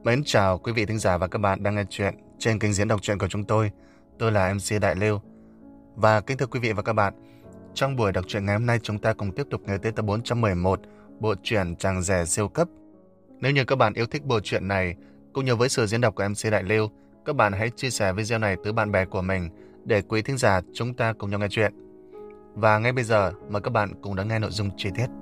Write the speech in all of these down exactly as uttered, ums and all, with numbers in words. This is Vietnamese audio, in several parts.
Mến chào quý vị thính giả và các bạn đang nghe chuyện trên kênh diễn đọc truyện của chúng tôi. Tôi là em xê Đại Lưu. Và kính thưa quý vị và các bạn, trong buổi đọc truyện ngày hôm nay chúng ta cùng tiếp tục nghe tới tập bốn trăm mười một bộ truyện Chàng Rể Siêu Cấp. Nếu như các bạn yêu thích bộ truyện này cũng như với sự diễn đọc của em xê Đại Lưu, các bạn hãy chia sẻ video này tới bạn bè của mình để quý thính giả chúng ta cùng nhau nghe chuyện. Và ngay bây giờ mời các bạn cùng đón nghe nội dung chi tiết.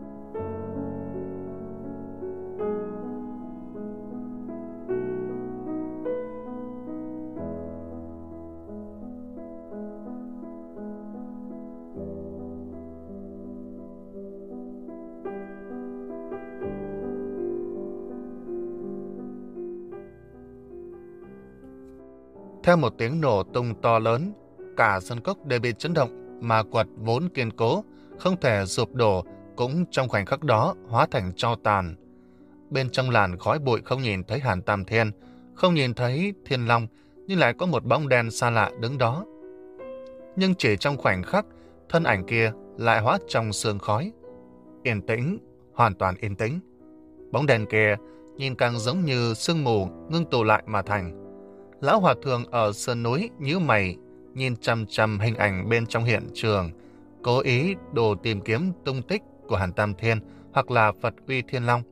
Theo một tiếng nổ tung to lớn, cả sân cốc đều bị chấn động, mà quật vốn kiên cố, không thể sụp đổ, cũng trong khoảnh khắc đó hóa thành tro tàn. Bên trong làn khói bụi không nhìn thấy Hàn Tam Thiên, không nhìn thấy Thiên Long, nhưng lại có một bóng đen xa lạ đứng đó. Nhưng chỉ trong khoảnh khắc, thân ảnh kia lại hóa trong sương khói. Yên tĩnh, hoàn toàn yên tĩnh. Bóng đen kia nhìn càng giống như sương mù ngưng tụ lại mà thành. Lão hòa thượng ở sơn núi nhíu mày, nhìn chằm chằm hình ảnh bên trong hiện trường, cố ý đồ tìm kiếm tung tích của Hàn Tam Thiên hoặc là Phật Uy Thiên Long.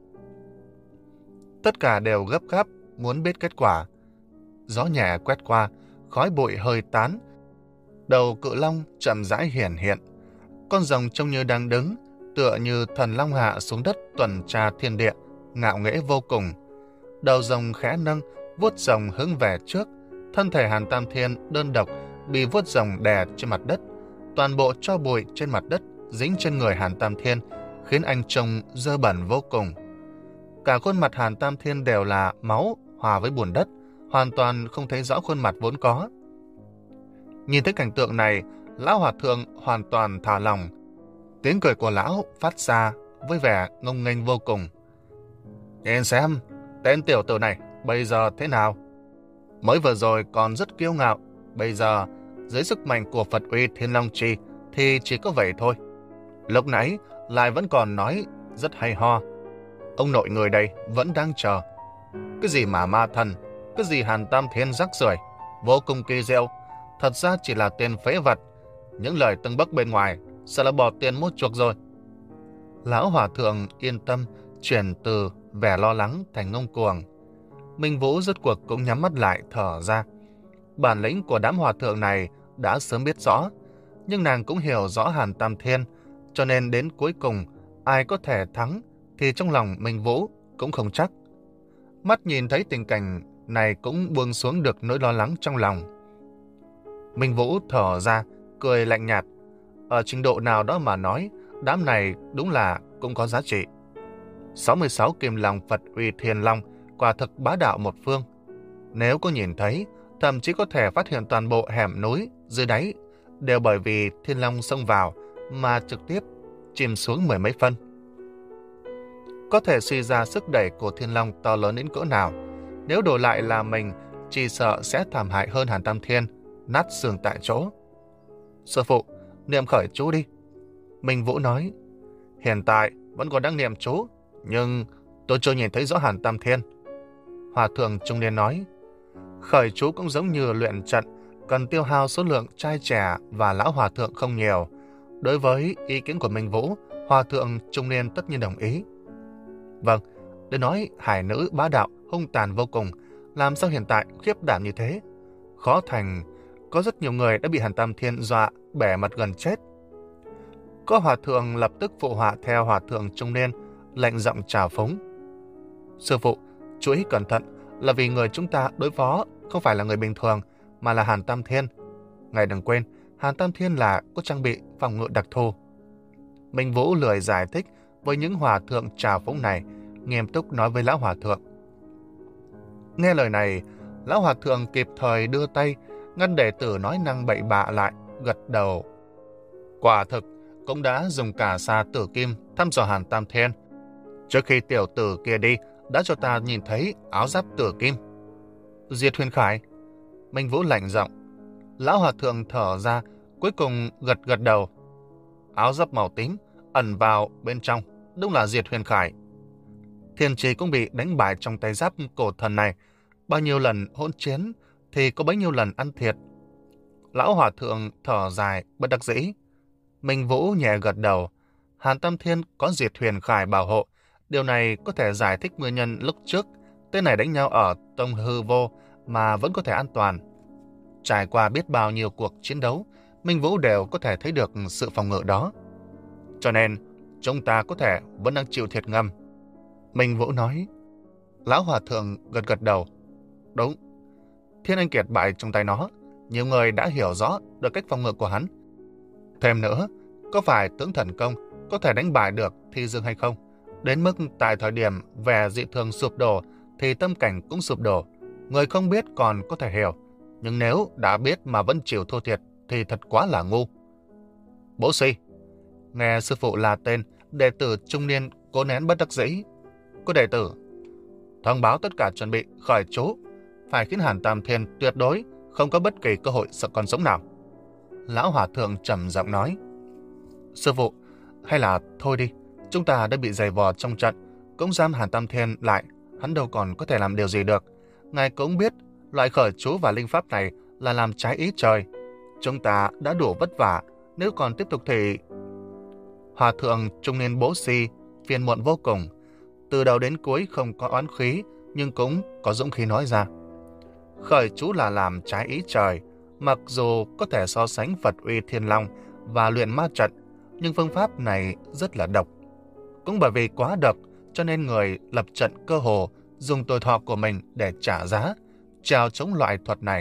Tất cả đều gấp gáp muốn biết kết quả. Gió nhẹ quét qua, khói bụi hơi tán. Đầu cự long chậm rãi hiển hiện. Con rồng trông như đang đứng, tựa như thần long hạ xuống đất tuần tra thiên địa, ngạo nghễ vô cùng. Đầu rồng khẽ nâng, vuốt rồng hướng về trước. Thân thể Hàn Tam Thiên đơn độc bị vuốt rồng đè trên mặt đất. Toàn bộ tro bụi trên mặt đất dính trên người Hàn Tam Thiên, khiến anh trông dơ bẩn vô cùng. Cả khuôn mặt Hàn Tam Thiên đều là máu hòa với bùn đất, hoàn toàn không thấy rõ khuôn mặt vốn có. Nhìn thấy cảnh tượng này, lão hòa thượng hoàn toàn thả lòng. Tiếng cười của lão phát ra với vẻ ngông nghênh vô cùng. Nhìn xem, tên tiểu tử này bây giờ thế nào? Mới vừa rồi còn rất kiêu ngạo, bây giờ dưới sức mạnh của Phật Uy Thiên Long Chi thì chỉ có vậy thôi. Lúc nãy lại vẫn còn nói rất hay ho. Ông nội người đây vẫn đang chờ. Cái gì mà ma thần, cái gì Hàn Tam Thiên rắc rưởi, vô cùng kỳ diệu, thật ra chỉ là tiền phế vật. Những lời tâng bốc bên ngoài sợ là bỏ tiền mua chuộc rồi. Lão hòa thượng yên tâm chuyển từ vẻ lo lắng thành ngông cuồng. Minh Vũ rốt cuộc cũng nhắm mắt lại thở ra. Bản lĩnh của đám hòa thượng này đã sớm biết rõ, nhưng nàng cũng hiểu rõ Hàn Tam Thiên, cho nên đến cuối cùng ai có thể thắng thì trong lòng Minh Vũ cũng không chắc. Mắt nhìn thấy tình cảnh này cũng buông xuống được nỗi lo lắng trong lòng. Minh Vũ thở ra, cười lạnh nhạt. Ở trình độ nào đó mà nói, đám này đúng là cũng có giá trị. sáu mươi sáu kim long Phật Uy Thiên Long quả thực bá đạo một phương. Nếu có nhìn thấy, thậm chí có thể phát hiện toàn bộ hẻm núi dưới đáy đều bởi vì Thiên Long xông vào mà trực tiếp chìm xuống mười mấy phân. Có thể suy ra sức đẩy của Thiên Long to lớn đến cỡ nào. Nếu đổi lại là mình, chỉ sợ sẽ thảm hại hơn Hàn Tam Thiên, nát xương tại chỗ. Sư phụ, niệm khởi chú đi. Minh Vũ nói. Hiện tại vẫn còn đang niệm chú, nhưng tôi chưa nhìn thấy rõ Hàn Tam Thiên. Hòa thượng trung niên nói. Khởi chú cũng giống như luyện trận, cần tiêu hao số lượng trai trẻ và lão hòa thượng không nhiều. Đối với ý kiến của Minh Vũ, hòa thượng trung niên tất nhiên đồng ý. Vâng, để nói hải nữ bá đạo hung tàn vô cùng, làm sao hiện tại khiếp đảm như thế? Khó thành, có rất nhiều người đã bị Hàn Tam Thiên dọa bẻ mặt gần chết. Có hòa thượng lập tức phụ họa theo hòa thượng trung niên, lạnh giọng trào phúng. Sư phụ, chú ý cẩn thận, là vì người chúng ta đối phó không phải là người bình thường, mà là Hàn Tam Thiên. Ngài đừng quên, Hàn Tam Thiên là có trang bị phòng ngự đặc thù. Minh Vũ lười giải thích với những hòa thượng trào phúng này, nghiêm túc nói với lão hòa thượng. Nghe lời này, lão hòa thượng kịp thời đưa tay ngăn đệ tử nói năng bậy bạ lại, gật đầu. Quả thực cũng đã dùng cả xa tử kim thăm dò Hàn Tam Thiên. Trước khi tiểu tử kia đi, đã cho ta nhìn thấy áo giáp tử kim. Diệt Huyền Khải. Minh Vũ lạnh giọng. Lão hòa thượng thở ra, cuối cùng gật gật đầu. Áo giáp màu tím ẩn vào bên trong, đúng là Diệt Huyền Khải. Thiên Trì cũng bị đánh bại trong tay giáp cổ thần này. Bao nhiêu lần hỗn chiến thì có bấy nhiêu lần ăn thiệt. Lão hòa thượng thở dài bất đắc dĩ. Minh Vũ nhẹ gật đầu. Hàn Tam Thiên có Diệt Huyền Khải bảo hộ. Điều này có thể giải thích nguyên nhân lúc trước tên này đánh nhau ở Tông Hư Vô mà vẫn có thể an toàn. Trải qua biết bao nhiêu cuộc chiến đấu, Minh Vũ đều có thể thấy được sự phòng ngự đó. Cho nên, chúng ta có thể vẫn đang chịu thiệt ngầm. Minh Vũ nói. Lão hòa thượng gật gật đầu. Đúng, Thiên Anh Kiệt bại trong tay nó. Nhiều người đã hiểu rõ được cách phòng ngự của hắn. Thêm nữa, có phải tướng thần công có thể đánh bại được Thi Dương hay không? Đến mức tại thời điểm vẻ dị thường sụp đổ thì tâm cảnh cũng sụp đổ. Người không biết còn có thể hiểu, nhưng nếu đã biết mà vẫn chịu thua thiệt thì thật quá là ngu. Bố Si, nghe sư phụ là tên, đệ tử trung niên cố nén bất đắc dĩ. Cô đệ tử, thông báo tất cả chuẩn bị khởi chú, phải khiến Hàn Tam Thiên tuyệt đối không có bất kỳ cơ hội sợ còn sống nào. Lão hòa thượng trầm giọng nói. Sư phụ, hay là thôi đi, chúng ta đã bị giày vò trong trận, cũng giam Hàn Tam Thiên lại, hắn đâu còn có thể làm điều gì được. Ngài cũng biết, loại khởi chú và linh pháp này là làm trái ý trời. Chúng ta đã đủ vất vả, nếu còn tiếp tục thì... Hòa thượng trung niên Bố Si phiền muộn vô cùng. Từ đầu đến cuối không có oán khí, nhưng cũng có dũng khí nói ra. Khởi chú là làm trái ý trời, mặc dù có thể so sánh Phật uy Thiên Long và luyện ma trận, nhưng phương pháp này rất là độc. Cũng bởi vì quá độc, cho nên người lập trận cơ hồ dùng tuổi thọ của mình để trả giá, treo chống loại thuật này.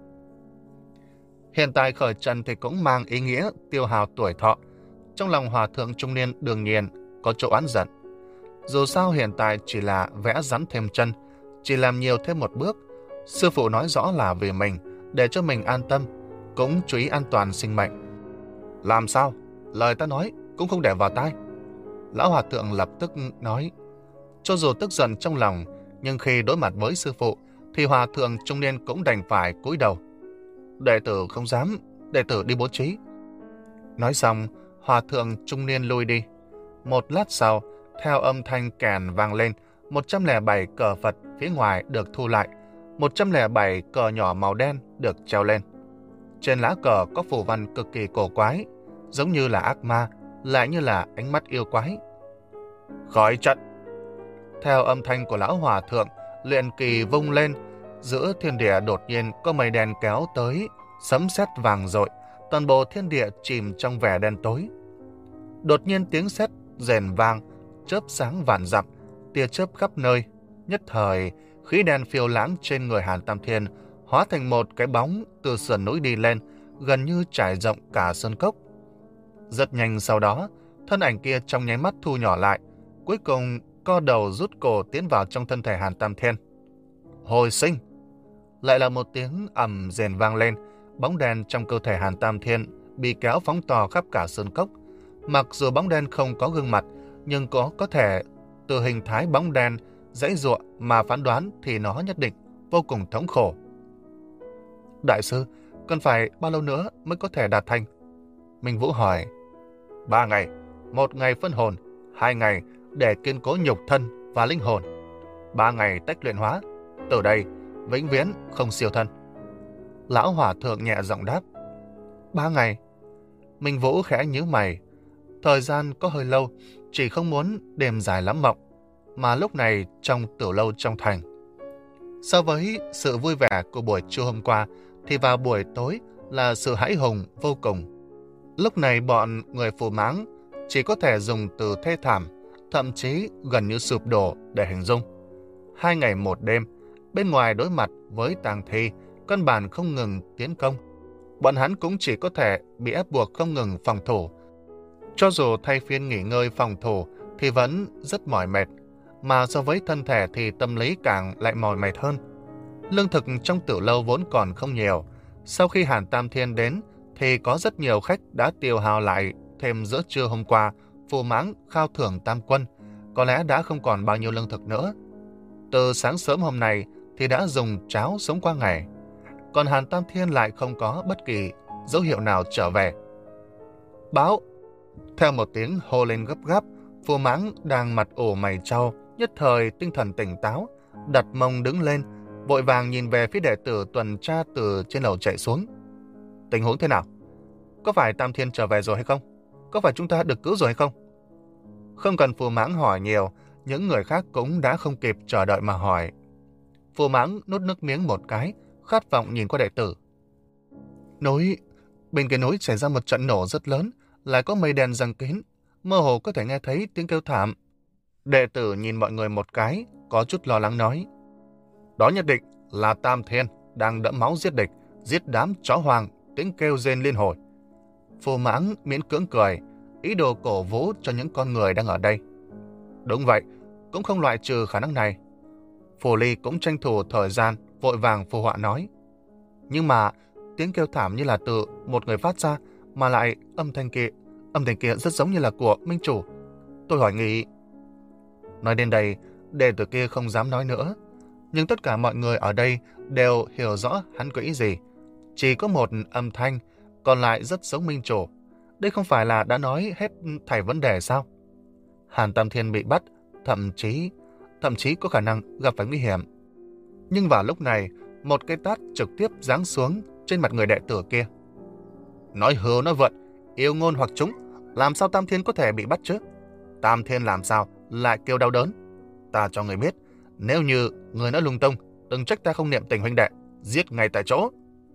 Hiện tại khởi trận thì cũng mang ý nghĩa tiêu hao tuổi thọ. Trong lòng hòa thượng trung niên đương nhiên có chỗ oán giận. Dù sao hiện tại chỉ là vẽ rắn thêm chân, chỉ làm nhiều thêm một bước. Sư phụ nói rõ là vì mình, để cho mình an tâm, cũng chú ý an toàn sinh mệnh. Làm sao? Lời ta nói cũng không để vào tai. Lão hòa thượng lập tức nói. Cho dù tức giận trong lòng, nhưng khi đối mặt với sư phụ, thì hòa thượng trung niên cũng đành phải cúi đầu. Đệ tử không dám, đệ tử đi bố trí. Nói xong, hòa thượng trung niên lui đi. Một lát sau, theo âm thanh kèn vang lên, một trăm lẻ bảy cờ Phật phía ngoài được thu lại, một trăm lẻ bảy cờ nhỏ màu đen được treo lên. Trên lá cờ có phù văn cực kỳ cổ quái, giống như là ác ma, lại như là ánh mắt yêu quái. Khởi trận! Theo âm thanh của lão hòa thượng, luyện kỳ vung lên, giữa thiên địa đột nhiên có mây đen kéo tới, sấm sét vàng rội, toàn bộ thiên địa chìm trong vẻ đen tối. Đột nhiên tiếng sét rền vang, chớp sáng vạn dặm, tia chớp khắp nơi. Nhất thời, khí đen phiêu lãng trên người Hàn Tam Thiên hóa thành một cái bóng từ sườn núi đi lên, gần như trải rộng cả sơn cốc. Rất nhanh sau đó, thân ảnh kia trong nháy mắt thu nhỏ lại, cuối cùng co đầu rút cổ tiến vào trong thân thể Hàn Tam Thiên. Hồi sinh! Lại là một tiếng ầm rền vang lên, bóng đen trong cơ thể Hàn Tam Thiên bị kéo phóng to khắp cả sơn cốc. Mặc dù bóng đen không có gương mặt, nhưng có có thể từ hình thái bóng đen dãy giụa mà phán đoán thì nó nhất định vô cùng thống khổ. Đại sư, cần phải bao lâu nữa mới có thể đạt thành? Minh Vũ hỏi. Ba ngày, một ngày phân hồn, hai ngày để kiên cố nhục thân và linh hồn, ba ngày tách luyện hóa, từ đây vĩnh viễn không siêu thân. Lão hòa thượng nhẹ giọng đáp. Ba ngày? Minh Vũ khẽ nhíu mày. Thời gian có hơi lâu, chỉ không muốn đêm dài lắm mộng, mà lúc này trong tiểu lâu trong thành. So với sự vui vẻ của buổi trưa hôm qua, thì vào buổi tối là sự hãi hùng vô cùng. Lúc này bọn người phù máng chỉ có thể dùng từ thê thảm, thậm chí gần như sụp đổ để hình dung. Hai ngày một đêm, bên ngoài đối mặt với tang thi, căn bản không ngừng tiến công. Bọn hắn cũng chỉ có thể bị ép buộc không ngừng phòng thủ. Cho dù thay phiên nghỉ ngơi phòng thủ thì vẫn rất mỏi mệt, mà so với thân thể thì tâm lý càng lại mỏi mệt hơn. Lương thực trong tiểu lâu vốn còn không nhiều. Sau khi Hàn Tam Thiên đến thì có rất nhiều khách đã tiêu hao lại, thêm giữa trưa hôm qua phù máng khao thưởng tam quân, có lẽ đã không còn bao nhiêu lương thực nữa. Từ sáng sớm hôm nay thì đã dùng cháo sống qua ngày, còn Hàn Tam Thiên lại không có bất kỳ dấu hiệu nào trở về. Báo! Theo một tiếng hô lên gấp gáp, phù máng đang mặt ủ mày trao nhất thời tinh thần tỉnh táo, đặt mông đứng lên, vội vàng nhìn về phía đệ tử tuần tra từ trên lầu chạy xuống. Tình huống thế nào? Có phải Tam Thiên trở về rồi hay không? Có phải chúng ta được cứu rồi hay không? Không cần Phù Mãng hỏi nhiều, những người khác cũng đã không kịp chờ đợi mà hỏi. Phù Mãng nuốt nước miếng một cái, khát vọng nhìn qua đệ tử. Núi, bên kia núi xảy ra một trận nổ rất lớn, lại có mây đen giăng kín, mơ hồ có thể nghe thấy tiếng kêu thảm. Đệ tử nhìn mọi người một cái, có chút lo lắng nói. Đó nhất định là Tam Thiên đang đẫm máu giết địch, giết đám chó hoang, tiếng kêu rên liên hồi. Phù Mãng miễn cưỡng cười, ý đồ cổ vũ cho những con người đang ở đây. Đúng vậy, cũng không loại trừ khả năng này. Phù Ly cũng tranh thủ thời gian, vội vàng phù họa nói. Nhưng mà tiếng kêu thảm như là từ một người phát ra, mà lại âm thanh kia, âm thanh kia rất giống như là của Minh Chủ. Tôi hỏi nghĩ. Nói đến đây, đệ tử kia không dám nói nữa. Nhưng tất cả mọi người ở đây đều hiểu rõ hắn có ý gì. Chỉ có một âm thanh, còn lại rất giống Minh Chủ. Đây không phải là đã nói hết thảy vấn đề sao? Hàn Tam Thiên bị bắt, thậm chí, thậm chí có khả năng gặp phải nguy hiểm. Nhưng vào lúc này, một cái tát trực tiếp giáng xuống trên mặt người đệ tử kia. Nói hưu nói vượn, yêu ngôn hoặc chúng, làm sao Tam Thiên có thể bị bắt chứ? Tam Thiên làm sao lại kêu đau đớn? Ta cho người biết, nếu như người nói lung tung, đừng trách ta không niệm tình huynh đệ, giết ngay tại chỗ.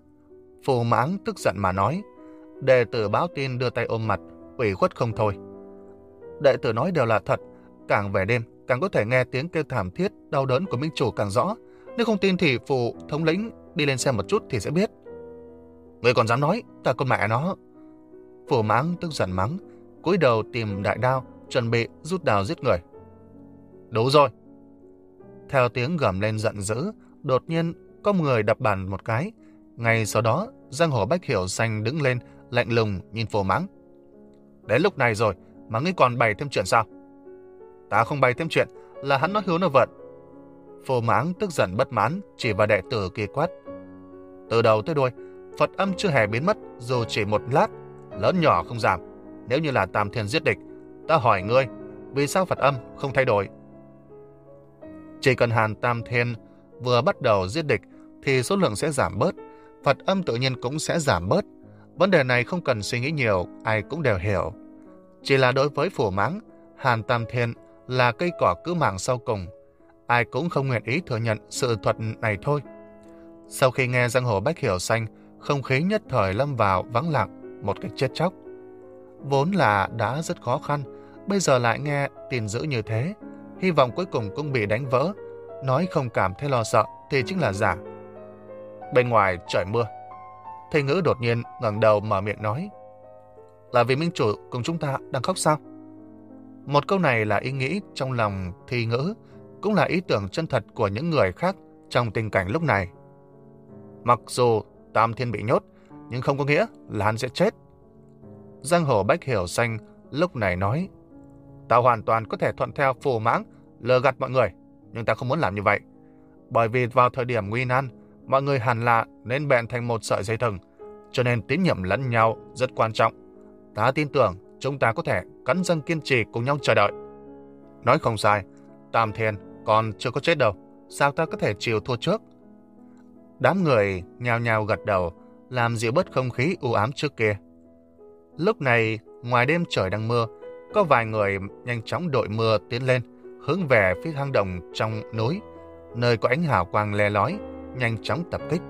Phù Mãng tức giận mà nói. Đệ tử báo tin đưa tay ôm mặt, ủy khuất không thôi. Đệ tử nói đều là thật, càng về đêm càng có thể nghe tiếng kêu thảm thiết, đau đớn của Minh Chủ càng rõ. Nếu không tin thì Phù thống lĩnh đi lên xem một chút thì sẽ biết. Người còn dám nói, ta con mẹ nó. Phù Mãng tức giận mắng, cúi đầu tìm đại đao, chuẩn bị rút đao giết người. Đủ rồi. Theo tiếng gầm lên giận dữ, đột nhiên có người đập bàn một cái. Ngay sau đó, giang hồ Bách Hiểu Xanh đứng lên, lạnh lùng nhìn Phù Mãng. Đến lúc này rồi mà ngươi còn bày thêm chuyện sao? Ta không bày thêm chuyện, là hắn nói hưu nói vượn. Phù Mãng tức giận bất mãn, chỉ vào đệ tử kia quát. Từ đầu tới đuôi, Phật âm chưa hề biến mất, dù chỉ một lát, lớn nhỏ không giảm. Nếu như là Tam Thiên giết địch, ta hỏi ngươi, vì sao Phật âm không thay đổi? Chỉ cần Hàn Tam Thiên vừa bắt đầu giết địch, thì số lượng sẽ giảm bớt, Phật âm tự nhiên cũng sẽ giảm bớt. Vấn đề này không cần suy nghĩ nhiều, ai cũng đều hiểu. Chỉ là đối với Phù Mãng, Hàn Tam Thiên là cây cỏ cứu mạng sau cùng. Ai cũng không nguyện ý thừa nhận sự thật này thôi. Sau khi nghe giang hồ Bách Hiểu Xanh, không khí nhất thời lâm vào vắng lặng, một cách chết chóc. Vốn là đã rất khó khăn, bây giờ lại nghe tin dữ như thế, hy vọng cuối cùng cũng bị đánh vỡ. Nói không cảm thấy lo sợ thì chính là giả. Bên ngoài trời mưa. Thầy Ngữ đột nhiên ngẩng đầu mở miệng nói. Là vì Minh Chủ cùng chúng ta đang khóc sao? Một câu này là ý nghĩ trong lòng Thi Ngữ, cũng là ý tưởng chân thật của những người khác trong tình cảnh lúc này. Mặc dù Tam Thiên bị nhốt, nhưng không có nghĩa là hắn sẽ chết. Giang hồ Bách Hiểu Xanh lúc này nói. Ta hoàn toàn có thể thuận theo Phù Mãng, lừa gạt mọi người, nhưng ta không muốn làm như vậy. Bởi vì vào thời điểm nguy nan, mọi người hẳn là nên bện thành một sợi dây thừng, cho nên tín nhiệm lẫn nhau rất quan trọng. Ta tin tưởng chúng ta có thể cắn răng kiên trì cùng nhau chờ đợi. Nói không sai, Tam Thiên còn chưa có chết đâu, sao ta có thể chịu thua trước? Đám người nhao nhao gật đầu, làm dịu bớt không khí u ám trước kia. Lúc này, ngoài đêm trời đang mưa, có vài người nhanh chóng đội mưa tiến lên, hướng về phía hang động trong núi, nơi có ánh hào quang le lói, nhanh chóng tập kích.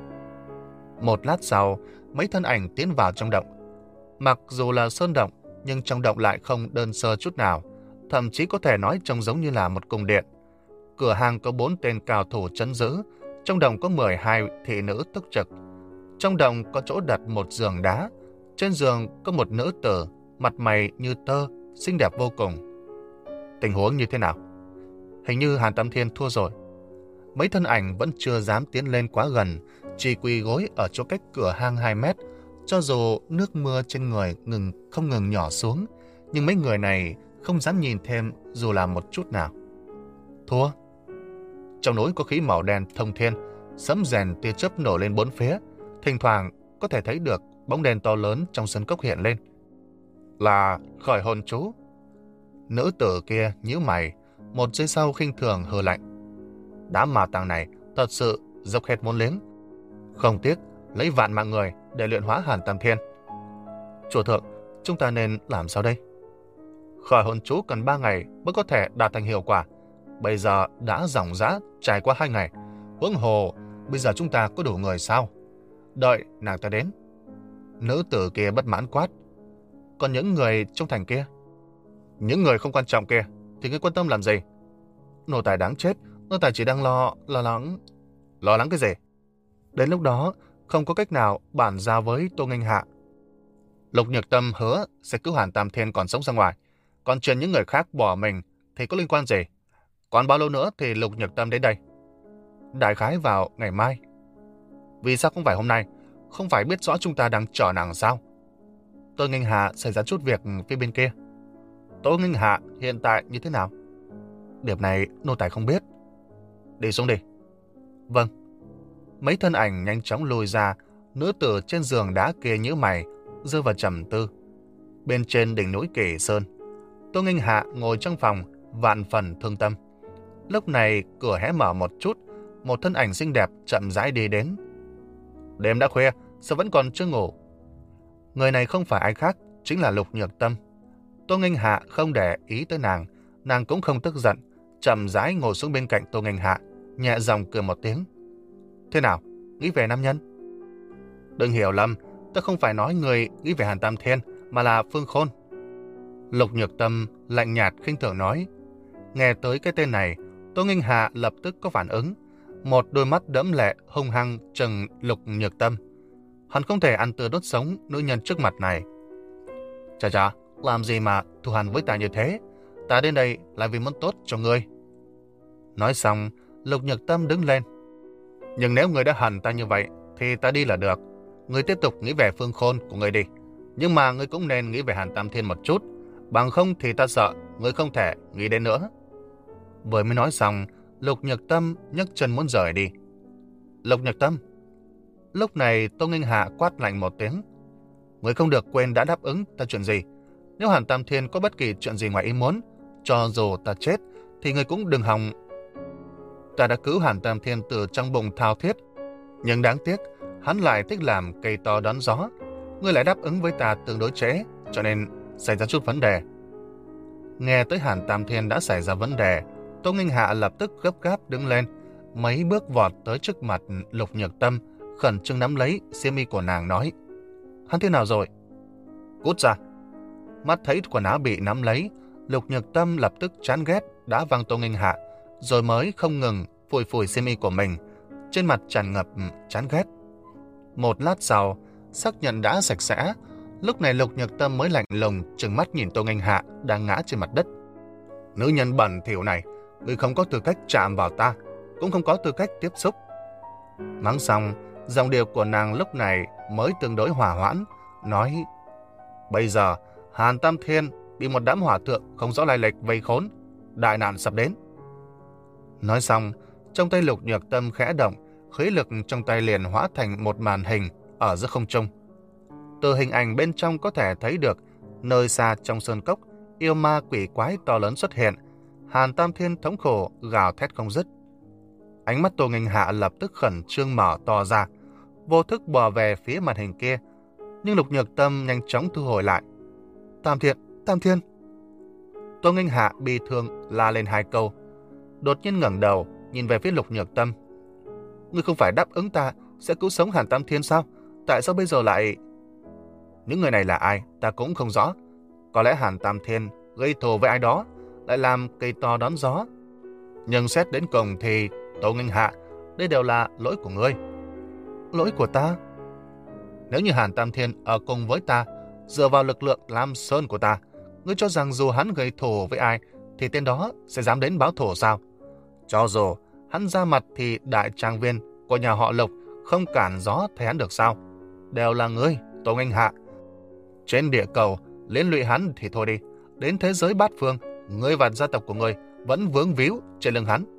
Một lát sau, mấy thân ảnh tiến vào trong động. Mặc dù là sơn động, nhưng trong động lại không đơn sơ chút nào, thậm chí có thể nói trông giống như là một cung điện. Cửa hàng có bốn tên cao thủ trấn giữ, trong động có mười hai thị nữ túc trực. Trong động có chỗ đặt một giường đá, trên giường có một nữ tử, mặt mày như tơ, xinh đẹp vô cùng. Tình huống như thế nào? Hình như Hàn Tam Thiên thua rồi. Mấy thân ảnh vẫn chưa dám tiến lên quá gần, chỉ quỳ gối ở chỗ cách cửa hang hai mét. Cho dù nước mưa trên người ngừng không ngừng nhỏ xuống, nhưng mấy người này không dám nhìn thêm dù là một chút nào. Thua. Trong núi có khí màu đen thông thiên, sấm rèn tia chớp nổ lên bốn phía, thỉnh thoảng có thể thấy được bóng đèn to lớn trong sân cốc hiện lên. Là khởi hồn chú. Nữ tử kia nhíu mày, Một giây sau khinh thường hừ lạnh. Đám ma tàng này thật sự dốc hết vốn liếng, không tiếc lấy vạn mạng người để luyện hóa Hàn Tam Thiên. Chủ thượng, chúng ta nên làm sao đây? Khởi hồn chú cần ba ngày mới có thể đạt thành hiệu quả. Bây giờ đã ròng rã trải qua hai ngày. Huống hồ, bây giờ chúng ta có đủ người sao? Đợi nàng ta đến. Nữ tử kia bất mãn quát. Còn những người trong thành kia? Những người không quan trọng kia thì ngươi quan tâm làm gì? Nô tài đáng chết, nô tài chỉ đang lo, lo lắng. Lo lắng cái gì? Đến lúc đó, không có cách nào bản giao với Tô Nghênh Hạ. Lục Nhược Tâm hứa sẽ cứu Hàn Tam Thiên còn sống ra ngoài. Còn chuyện những người khác bỏ mình thì có liên quan gì? Còn bao lâu nữa thì Lục Nhược Tâm đến đây? Đại khái vào ngày mai. Vì sao không phải hôm nay? Không phải biết rõ chúng ta đang chờ nàng sao? Tô Nghênh Hạ xảy ra chút việc phía bên kia. Tô Nghênh Hạ hiện tại như thế nào? Điểm này nô tài không biết. Đi xuống đi. Vâng. Mấy thân ảnh nhanh chóng lùi ra. Nữ tử trên giường đá kia nhíu mày, rơi vào trầm tư. Bên trên đỉnh núi Kỳ Sơn, Tô Nghênh Hạ ngồi trong phòng, vạn phần thương tâm. Lúc này cửa hé mở một chút, một thân ảnh xinh đẹp chậm rãi đi đến. Đêm đã khuya, sao vẫn còn chưa ngủ? Người này không phải ai khác, chính là Lục Nhược Tâm. Tô Nghênh Hạ không để ý tới nàng, nàng cũng không tức giận, chậm rãi ngồi xuống bên cạnh Tô Nghênh Hạ, nhẹ giọng cười một tiếng. Thế nào, nghĩ về nam nhân? Đừng hiểu lầm, ta không phải nói người nghĩ về Hàn Tam Thiên, mà là Phương Khôn. Lục Nhược Tâm lạnh nhạt khinh thường nói. Nghe tới cái tên này, Tô Nghênh Hạ lập tức có phản ứng. Một đôi mắt đẫm lệ hung hăng trừng Lục Nhược Tâm. Hắn không thể ăn tươi đốt sống nữ nhân trước mặt này. Chà chà, làm gì mà thù hằn với ta như thế? Ta đến đây là vì muốn tốt cho ngươi. Nói xong, Lục Nhược Tâm đứng lên. Nhưng nếu ngươi đã hằn ta như vậy, thì ta đi là được. Ngươi tiếp tục nghĩ về Phương Khôn của ngươi đi. Nhưng mà ngươi cũng nên nghĩ về Hàn Tam Thiên một chút. Bằng không thì ta sợ ngươi không thể nghĩ đến nữa. Vừa mới nói xong, Lục Nhược Tâm nhấc chân muốn rời đi. Lục Nhược Tâm. Lúc này Tô Nghênh Hạ quát lạnh một tiếng. Ngươi không được quên đã đáp ứng ta chuyện gì. Nếu Hàn Tam Thiên có bất kỳ chuyện gì ngoài ý muốn, cho dù ta chết, thì ngươi cũng đừng hòng. Ta đã cứu Hàn Tam Thiên từ trong bụng thao thiết. Nhưng đáng tiếc, hắn lại thích làm cây to đón gió. Ngươi lại đáp ứng với ta tương đối trễ, cho nên xảy ra chút vấn đề. Nghe tới Hàn Tam Thiên đã xảy ra vấn đề, Tô Nghênh Hạ lập tức gấp gáp đứng lên, mấy bước vọt tới trước mặt Lục Nhược Tâm, khẩn trương nắm lấy xiêm y của nàng nói. Hắn thế nào rồi? Cút ra. Mắt thấy quần áo bị nắm lấy, Lục Nhược Tâm lập tức chán ghét đã văng Tô Nghênh Hạ, rồi mới không ngừng phủi phủi xiêm y của mình, trên mặt tràn ngập chán ghét. Một lát sau, xác nhận đã sạch sẽ, lúc này Lục Nhược Tâm mới lạnh lùng trừng mắt nhìn Tô Nghênh Hạ đang ngã trên mặt đất. Nữ nhân bẩn thỉu này, ngươi không có tư cách chạm vào ta, cũng không có tư cách tiếp xúc. Mắng xong, giọng điệu của nàng lúc này mới tương đối hòa hoãn, nói: Bây giờ, Hàn Tam Thiên bị một đám hỏa thượng không rõ lai lịch vây khốn, đại nạn sắp đến. Nói xong, trong tay Lục Nhược Tâm khẽ động, khí lực trong tay liền hóa thành một màn hình ở giữa không trung. Từ hình ảnh bên trong có thể thấy được, nơi xa trong sơn cốc, yêu ma quỷ quái to lớn xuất hiện. Hàn Tam Thiên thống khổ gào thét không dứt. Ánh mắt Tô Nghênh Hạ lập tức khẩn trương mở to ra, vô thức bò về phía màn hình kia, nhưng Lục Nhược Tâm nhanh chóng thu hồi lại. Tam Thiên, Tam Thiên. Tô Nghênh Hạ bi thương la lên hai câu, đột nhiên ngẩng đầu nhìn về phía Lục Nhược Tâm. Ngươi không phải đáp ứng ta sẽ cứu sống Hàn Tam Thiên sao? Tại sao bây giờ lại... Những người này là ai ta cũng không rõ. Có lẽ Hàn Tam Thiên gây thù với ai đó, lại làm cây to đón gió. Nhưng xét đến cùng thì Tô Nghênh Hạ, đây đều là lỗi của ngươi. Lỗi của ta? Nếu như Hàn Tam Thiên ở cùng với ta, dựa vào lực lượng Lam Sơn của ta, ngươi cho rằng dù hắn gây thù với ai, thì tên đó sẽ dám đến báo thù sao? Cho dù hắn ra mặt thì đại trang viên của nhà họ Lục không cản gió thấy hắn được sao? Đều là ngươi, Tô Nghênh Hạ. Trên địa cầu, liên lụy hắn thì thôi đi. Đến thế giới bát phương, ngươi và gia tộc của ngươi vẫn vướng víu trên lưng hắn.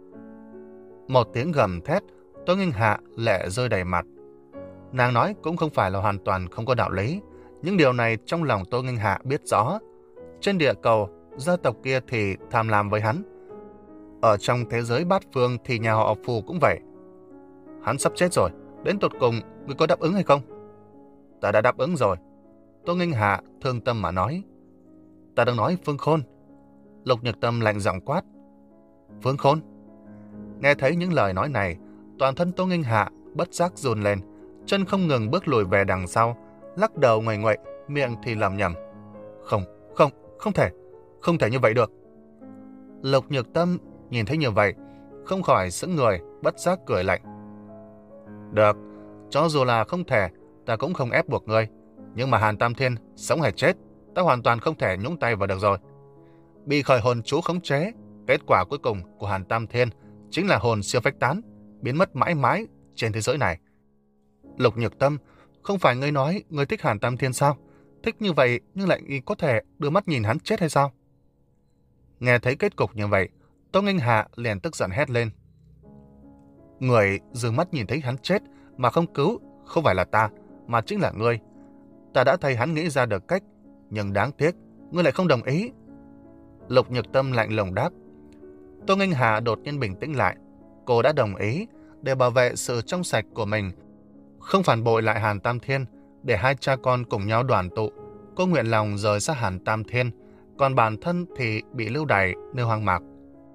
Một tiếng gầm thét, Tô Nghênh Hạ lệ rơi đầy mặt. Nàng nói cũng không phải là hoàn toàn không có đạo lý. Những điều này trong lòng Tô Nghênh Hạ biết rõ. Trên địa cầu, gia tộc kia thì tham lam với hắn. Ở trong thế giới bát phương thì nhà họ Phù cũng vậy. Hắn sắp chết rồi, đến tột cùng ngươi có đáp ứng hay không? Ta đã đáp ứng rồi. Tô Nghênh Hạ thương tâm mà nói. Ta đang nói Phương Khôn. Lục Nhược Tâm lạnh giọng quát. Phương Khôn? Nghe thấy những lời nói này, toàn thân Tô Nghênh Hạ bất giác run lên, chân không ngừng bước lùi về đằng sau, lắc đầu ngoại ngoại, miệng thì lẩm nhẩm. Không, không, không thể, không thể như vậy được. Lục Nhược Tâm nhìn thấy như vậy, không khỏi sững người, bất giác cười lạnh. Được, cho dù là không thể, ta cũng không ép buộc ngươi. Nhưng mà Hàn Tam Thiên, sống hay chết, ta hoàn toàn không thể nhúng tay vào được rồi. Bị khởi hồn chú khống chế, kết quả cuối cùng của Hàn Tam Thiên chính là hồn siêu phách tán, biến mất mãi mãi trên thế giới này. Lục Nhược Tâm, không phải ngươi nói ngươi thích Hàn Tam Thiên sao? Thích như vậy nhưng lại có thể đưa mắt nhìn hắn chết hay sao? Nghe thấy kết cục như vậy, Tô Nghênh Hạ liền tức giận hét lên. Người dừng mắt nhìn thấy hắn chết mà không cứu, không phải là ta, mà chính là ngươi. Ta đã thấy hắn nghĩ ra được cách, nhưng đáng tiếc, ngươi lại không đồng ý. Lục Nhược Tâm lạnh lùng đáp. Tô Nghênh Hạ đột nhiên bình tĩnh lại. Cô đã đồng ý để bảo vệ sự trong sạch của mình, không phản bội lại Hàn Tam Thiên, để hai cha con cùng nhau đoàn tụ. Cô nguyện lòng rời xa Hàn Tam Thiên, còn bản thân thì bị lưu đày nơi hoang mạc.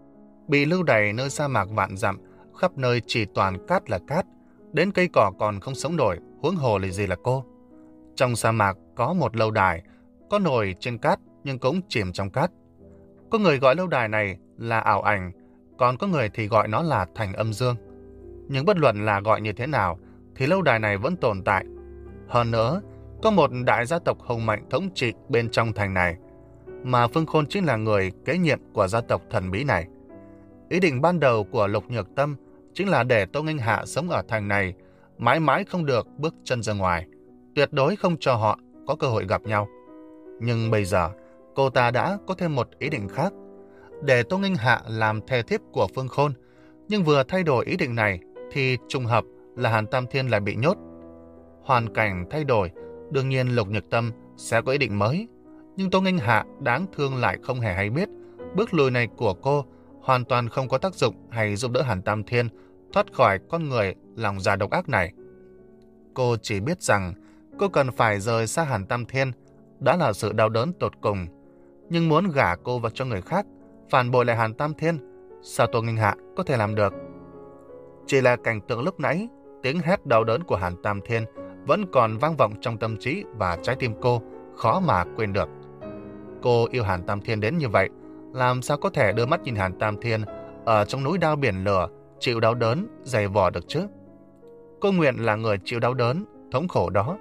Bị lưu đày nơi sa mạc vạn dặm, khắp nơi chỉ toàn cát là cát, đến cây cỏ còn không sống nổi, huống hồ là gì là cô. Trong sa mạc có một lâu đài, có nổi trên cát nhưng cũng chìm trong cát. Có người gọi lâu đài này là ảo ảnh, còn có người thì gọi nó là thành âm dương. Nhưng bất luận là gọi như thế nào, thì lâu đài này vẫn tồn tại. Hơn nữa, có một đại gia tộc hùng mạnh thống trị bên trong thành này, mà Phương Khôn chính là người kế nhiệm của gia tộc thần bí này. Ý định ban đầu của Lục Nhược Tâm chính là để Tô Nghênh Hạ sống ở thành này, mãi mãi không được bước chân ra ngoài, tuyệt đối không cho họ có cơ hội gặp nhau. Nhưng bây giờ, cô ta đã có thêm một ý định khác, để Tô Nghênh Hạ làm thê thiếp của Phương Khôn. Nhưng vừa thay đổi ý định này, thì trùng hợp là Hàn Tam Thiên lại bị nhốt. Hoàn cảnh thay đổi, đương nhiên Lục Nhược Tâm sẽ có ý định mới. Nhưng Tô Nghênh Hạ đáng thương lại không hề hay biết, bước lùi này của cô hoàn toàn không có tác dụng hay giúp đỡ Hàn Tam Thiên thoát khỏi con người lòng dạ độc ác này. Cô chỉ biết rằng cô cần phải rời xa Hàn Tam Thiên đã là sự đau đớn tột cùng. Nhưng muốn gả cô vào cho người khác, phản bội lại Hàn Tam Thiên, sao Tô Nghênh Hạ có thể làm được? Chỉ là cảnh tượng lúc nãy, tiếng hét đau đớn của Hàn Tam Thiên vẫn còn vang vọng trong tâm trí và trái tim cô, khó mà quên được. Cô yêu Hàn Tam Thiên đến như vậy, làm sao có thể đưa mắt nhìn Hàn Tam Thiên ở trong núi đao biển lửa, chịu đau đớn, dày vò được chứ? Cô nguyện là người chịu đau đớn, thống khổ đó.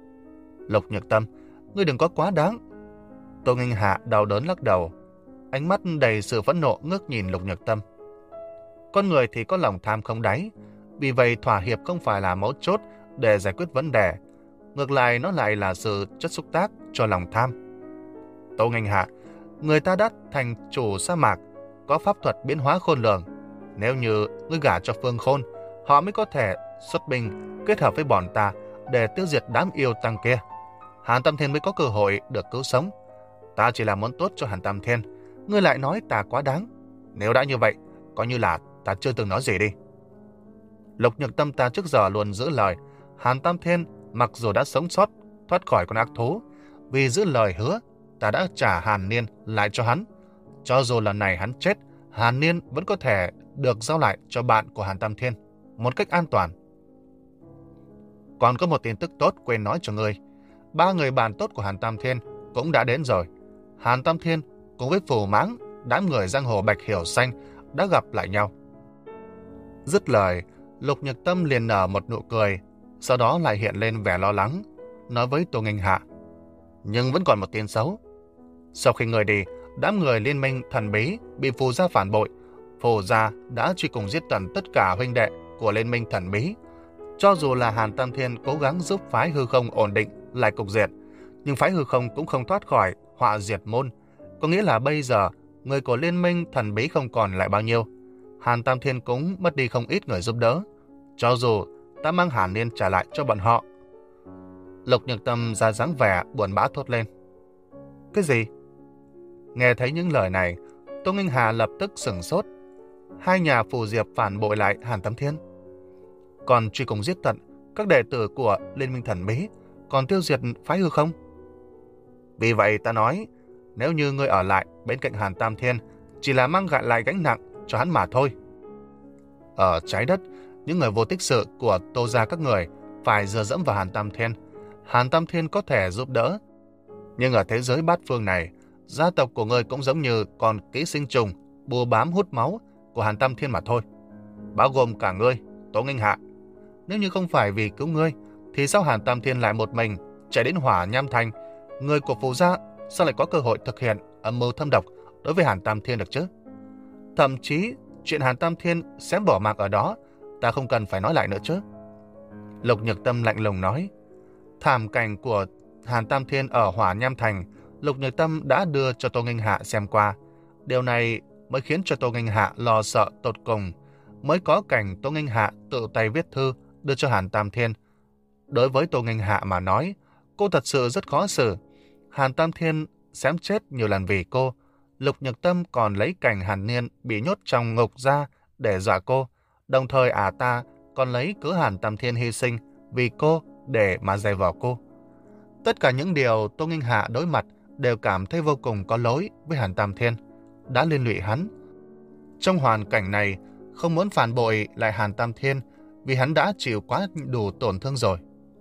Lục Nhược Tâm, ngươi đừng có quá đáng. Tô Nghênh Hạ đau đớn lắc đầu, ánh mắt đầy sự phẫn nộ ngước nhìn Lục Nhược Tâm. Con người thì có lòng tham không đáy, vì vậy thỏa hiệp không phải là mấu chốt để giải quyết vấn đề. Ngược lại, nó lại là sự chất xúc tác cho lòng tham. Tô Nghênh Hạ, người ta đã thành chủ sa mạc, có pháp thuật biến hóa khôn lường. Nếu như ngươi gả cho Phương Khôn, họ mới có thể xuất binh kết hợp với bọn ta để tiêu diệt đám yêu tăng kia. Hàn Tam Thiên mới có cơ hội được cứu sống. Ta chỉ là muốn tốt cho Hàn Tam Thiên, ngươi lại nói ta quá đáng. Nếu đã như vậy, coi như là ta chưa từng nói gì đi. Lục Nhược Tâm ta trước giờ luôn giữ lời. Hàn Tam Thiên mặc dù đã sống sót, thoát khỏi con ác thú, vì giữ lời hứa, ta đã trả Hàn Niên lại cho hắn. Cho dù lần này hắn chết, Hàn Niên vẫn có thể được giao lại cho bạn của Hàn Tam Thiên một cách an toàn. Còn có một tin tức tốt quên nói cho ngươi. Ba người bạn tốt của Hàn Tam Thiên cũng đã đến rồi. Hàn Tam Thiên cùng với Phù Mãng, đám người giang hồ Bạch Hiểu Xanh đã gặp lại nhau. Dứt lời, Lục Nhược Tâm liền nở một nụ cười, sau đó lại hiện lên vẻ lo lắng, nói với Tô Nghênh Hạ. Nhưng vẫn còn một tin xấu. Sau khi người đi, đám người liên minh thần bí bị Phù gia phản bội. Phù gia đã truy cùng giết tận tất cả huynh đệ của liên minh thần bí. Cho dù là Hàn Tam Thiên cố gắng giúp phái hư không ổn định lại cục diện, nhưng phái hư không cũng không thoát khỏi họa diệt môn. Có nghĩa là bây giờ, người của liên minh thần bí không còn lại bao nhiêu. Hàn Tam Thiên cũng mất đi không ít người giúp đỡ. Cho dù ta mang Hàn Niên trả lại cho bọn họ. Lục Nhược Tâm ra dáng vẻ buồn bã thốt lên. Cái gì? Nghe thấy những lời này, Tô Nghênh Hà lập tức sửng sốt. hai nhà phù diệp phản bội lại Hàn Tam Thiên, còn truy cùng giết tận các đệ tử của Liên minh thần bí, còn tiêu diệt phái hư không. Vì vậy ta nói, nếu như ngươi ở lại bên cạnh Hàn Tam Thiên, chỉ là mang gại lại gánh nặng cho hắn mà thôi. Ở trái đất, những người vô tích sự của Tô gia các người phải dựa dẫm vào Hàn Tam Thiên. Hàn Tam Thiên có thể giúp đỡ, nhưng ở thế giới bát phương này, gia tộc của ngươi cũng giống như con ký sinh trùng bùa bám hút máu của Hàn Tam Thiên mà thôi, bao gồm cả ngươi, Tô Nghênh Hạ. Nếu như không phải vì cứu ngươi, thì sao Hàn Tam Thiên lại một mình chạy đến Hỏa Nham Thành? Người của Phù gia sao lại có cơ hội thực hiện âm mưu thâm độc đối với Hàn Tam Thiên được chứ? Thậm chí chuyện Hàn Tam Thiên xém bỏ mạng ở đó, ta không cần phải nói lại nữa chứ. Lục Nhược Tâm lạnh lùng nói. Thảm cảnh của Hàn Tam Thiên ở Hỏa Nham Thành, Lục Nhược Tâm đã đưa cho Tô Nghênh Hạ xem qua. Điều này mới khiến cho Tô Nghênh Hạ lo sợ tột cùng, mới có cảnh Tô Nghênh Hạ tự tay viết thư đưa cho Hàn Tam Thiên. Đối với Tô Nghênh Hạ mà nói, cô thật sự rất khó xử. Hàn Tam Thiên xém chết nhiều lần vì cô. Lục Nhược Tâm còn lấy cảnh Hàn Niên bị nhốt trong ngục ra để dọa cô. Đồng thời ả ta còn lấy cớ Hàn Tam Thiên hy sinh vì cô để mà dày vò cô. Tất cả những điều Tô Nghênh Hạ đối mặt đều cảm thấy vô cùng có lỗi với Hàn Tam Thiên, đã liên lụy hắn. Trong hoàn cảnh này, không muốn phản bội lại Hàn Tam Thiên vì hắn đã chịu quá đủ tổn thương rồi.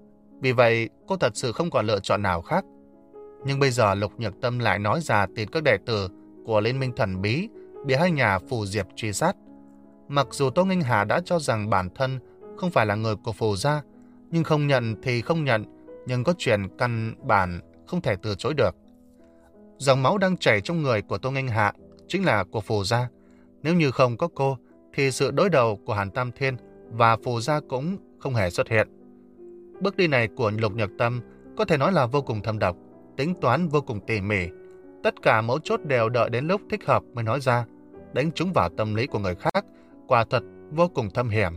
Vì vậy, cô thật sự không còn lựa chọn nào khác. Nhưng bây giờ Lục Nhược Tâm lại nói ra tin các đệ tử của Liên minh thần bí bị hai nhà Phù diệp truy sát. Mặc dù Tô Nghênh Hà đã cho rằng bản thân không phải là người của Phù gia, nhưng không nhận thì không nhận, nhưng có chuyện căn bản không thể từ chối được. Dòng máu đang chảy trong người của Tô Nghênh Hạ chính là của Phù gia. Nếu như không có cô, thì sự đối đầu của Hàn Tam Thiên và Phù gia cũng không hề xuất hiện. Bước đi này của Lục Nhược Tâm có thể nói là vô cùng thâm độc, tính toán vô cùng tỉ mỉ. Tất cả mấu chốt đều đợi đến lúc thích hợp mới nói ra, đánh trúng vào tâm lý của người khác, quả thật vô cùng thâm hiểm.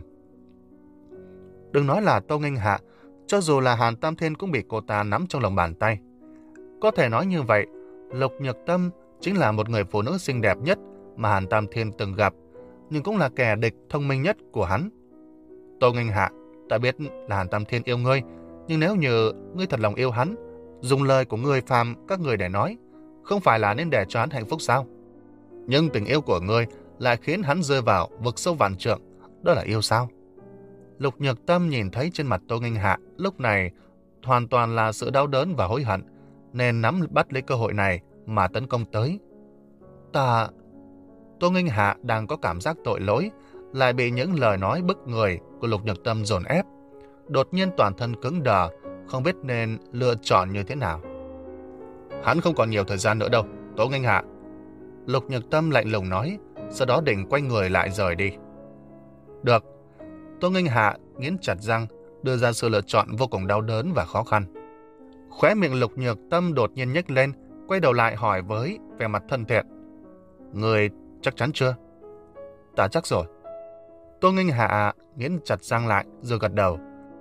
Đừng nói là Tô Nghênh Hạ, cho dù là Hàn Tam Thiên cũng bị cô ta nắm trong lòng bàn tay. Có thể nói như vậy, Lục Nhược Tâm chính là một người phụ nữ xinh đẹp nhất mà Hàn Tam Thiên từng gặp, nhưng cũng là kẻ địch thông minh nhất của hắn. Tô Nghênh Hạ, ta biết là Hàn Tam Thiên yêu ngươi, nhưng nếu như ngươi thật lòng yêu hắn, dùng lời của ngươi phàm các người để nói, không phải là nên để cho hắn hạnh phúc sao? Nhưng tình yêu của ngươi lại khiến hắn rơi vào vực sâu vạn trượng, đó là yêu sao? Lục Nhược Tâm nhìn thấy trên mặt Tô Nghênh Hạ lúc này hoàn toàn là sự đau đớn và hối hận, nên nắm bắt lấy cơ hội này mà tấn công tới. Ta... Tô Nghênh Hạ đang có cảm giác tội lỗi, lại bị những lời nói bức người của Lục Nhược Tâm dồn ép. Đột nhiên toàn thân cứng đờ, không biết nên lựa chọn như thế nào. Hắn không còn nhiều thời gian nữa đâu, Tô Nghênh Hạ. Lục Nhược Tâm lạnh lùng nói, sau đó định quay người lại rời đi. Được. Tô Nghênh Hạ nghiến chặt răng, đưa ra sự lựa chọn vô cùng đau đớn và khó khăn. Khóe miệng Lục Nhược Tâm đột nhiên nhếch lên, quay đầu lại hỏi với vẻ mặt thân thiện. Người chắc chắn chưa? Ta chắc rồi. Tô Nghênh Hạ nghiến chặt răng lại rồi gật đầu.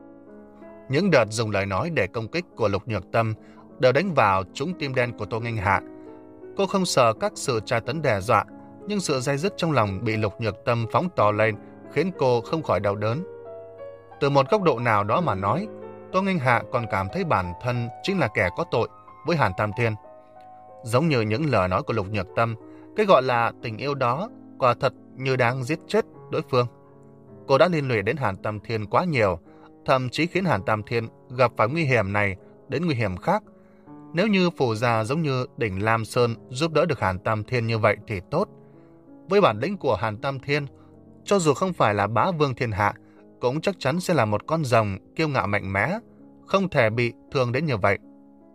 Những đợt dùng lời nói để công kích của Lục Nhược Tâm đều đánh vào trúng tim đen của Tô Nghênh Hạ. Cô không sợ các sự tra tấn đe dọa, nhưng sự day dứt trong lòng bị Lục Nhược Tâm phóng to lên khiến cô không khỏi đau đớn. Từ một góc độ nào đó mà nói, Tô Nghênh Hạ còn cảm thấy bản thân chính là kẻ có tội với Hàn Tam Thiên. Giống như những lời nói của Lục Nhược Tâm, cái gọi là tình yêu đó quả thật như đang giết chết đối phương. Cô đã liên lụy đến Hàn Tam Thiên quá nhiều, thậm chí khiến Hàn Tam Thiên gặp phải nguy hiểm này đến nguy hiểm khác. Nếu như Phù gia giống như đỉnh Lam Sơn giúp đỡ được Hàn Tam Thiên như vậy thì tốt. Với bản lĩnh của Hàn Tam Thiên, cho dù không phải là bá vương thiên hạ, cũng chắc chắn sẽ là một con rồng kiêu ngạo mạnh mẽ, không thể bị thương đến như vậy.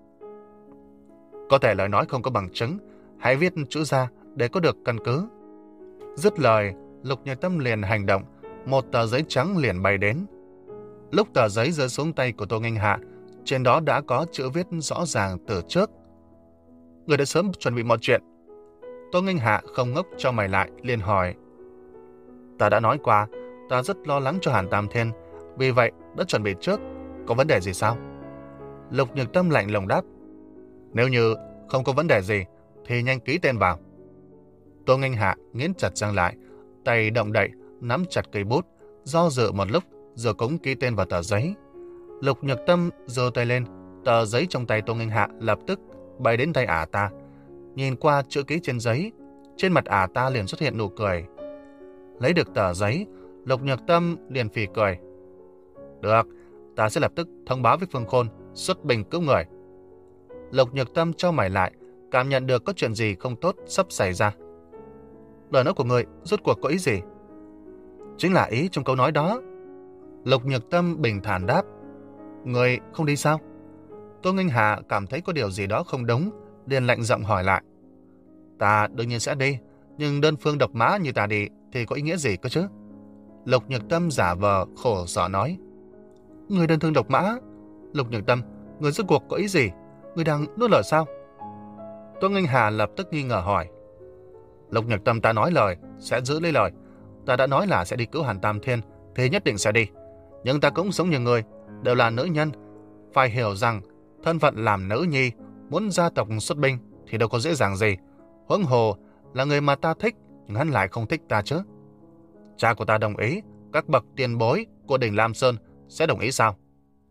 Có thể lời nói không có bằng chứng, hãy viết chữ ra để có được căn cứ. Dứt lời, Lục Nhược Tâm liền hành động, một tờ giấy trắng liền bay đến. Lúc tờ giấy rơi xuống tay của Tô Nghênh Hạ, trên đó đã có chữ viết rõ ràng từ trước. Người đã sớm chuẩn bị mọi chuyện. Tô Nghênh Hạ không ngốc cho mày lại, liền hỏi. Ta đã nói qua, ta rất lo lắng cho Hàn Tam Thiên, vì vậy đã chuẩn bị trước. Có vấn đề gì sao? Lục Nhược Tâm lạnh lùng đáp. Nếu như không có vấn đề gì, thì nhanh ký tên vào. Tô Nghênh Hạ nghiến chặt răng lại, tay động đậy, nắm chặt cây bút, do dự một lúc rồi cũng ký tên vào tờ giấy. Lục Nhược Tâm giơ tay lên, tờ giấy trong tay Tô Nghênh Hạ lập tức bay đến tay ả ta. Nhìn qua chữ ký trên giấy, trên mặt ả ta liền xuất hiện nụ cười. Lấy được tờ giấy, Lục Nhược Tâm liền phì cười. Được, ta sẽ lập tức thông báo với Phương Khôn xuất binh cứu người. Lục Nhược Tâm chau mày lại, cảm nhận được có chuyện gì không tốt sắp xảy ra. Lời nói của người rốt cuộc có ý gì? Chính là ý trong câu nói đó. Lục Nhược Tâm bình thản đáp. Người không đi sao? Tô Nghênh Hạ cảm thấy có điều gì đó không đúng, liền lạnh giọng hỏi lại. Ta đương nhiên sẽ đi, nhưng đơn phương độc mã như ta đi thì có ý nghĩa gì cơ chứ? Lục Nhược Tâm giả vờ khổ sở nói. Người đơn thương độc mã? Lục Nhược Tâm, người rốt cuộc có ý gì? Người đang nuốt lời sao? Tô Nghênh Hà lập tức nghi ngờ hỏi. Lục Nhược Tâm, ta nói lời, sẽ giữ lấy lời. Ta đã nói là sẽ đi cứu Hàn Tam Thiên, thì nhất định sẽ đi. Nhưng ta cũng giống như người, đều là nữ nhân. Phải hiểu rằng, thân phận làm nữ nhi, muốn gia tộc xuất binh thì đâu có dễ dàng gì. Huống hồ là người mà ta thích, nhưng hắn lại không thích ta chứ. Cha của ta đồng ý, các bậc tiền bối của đỉnh Lam Sơn sẽ đồng ý sao?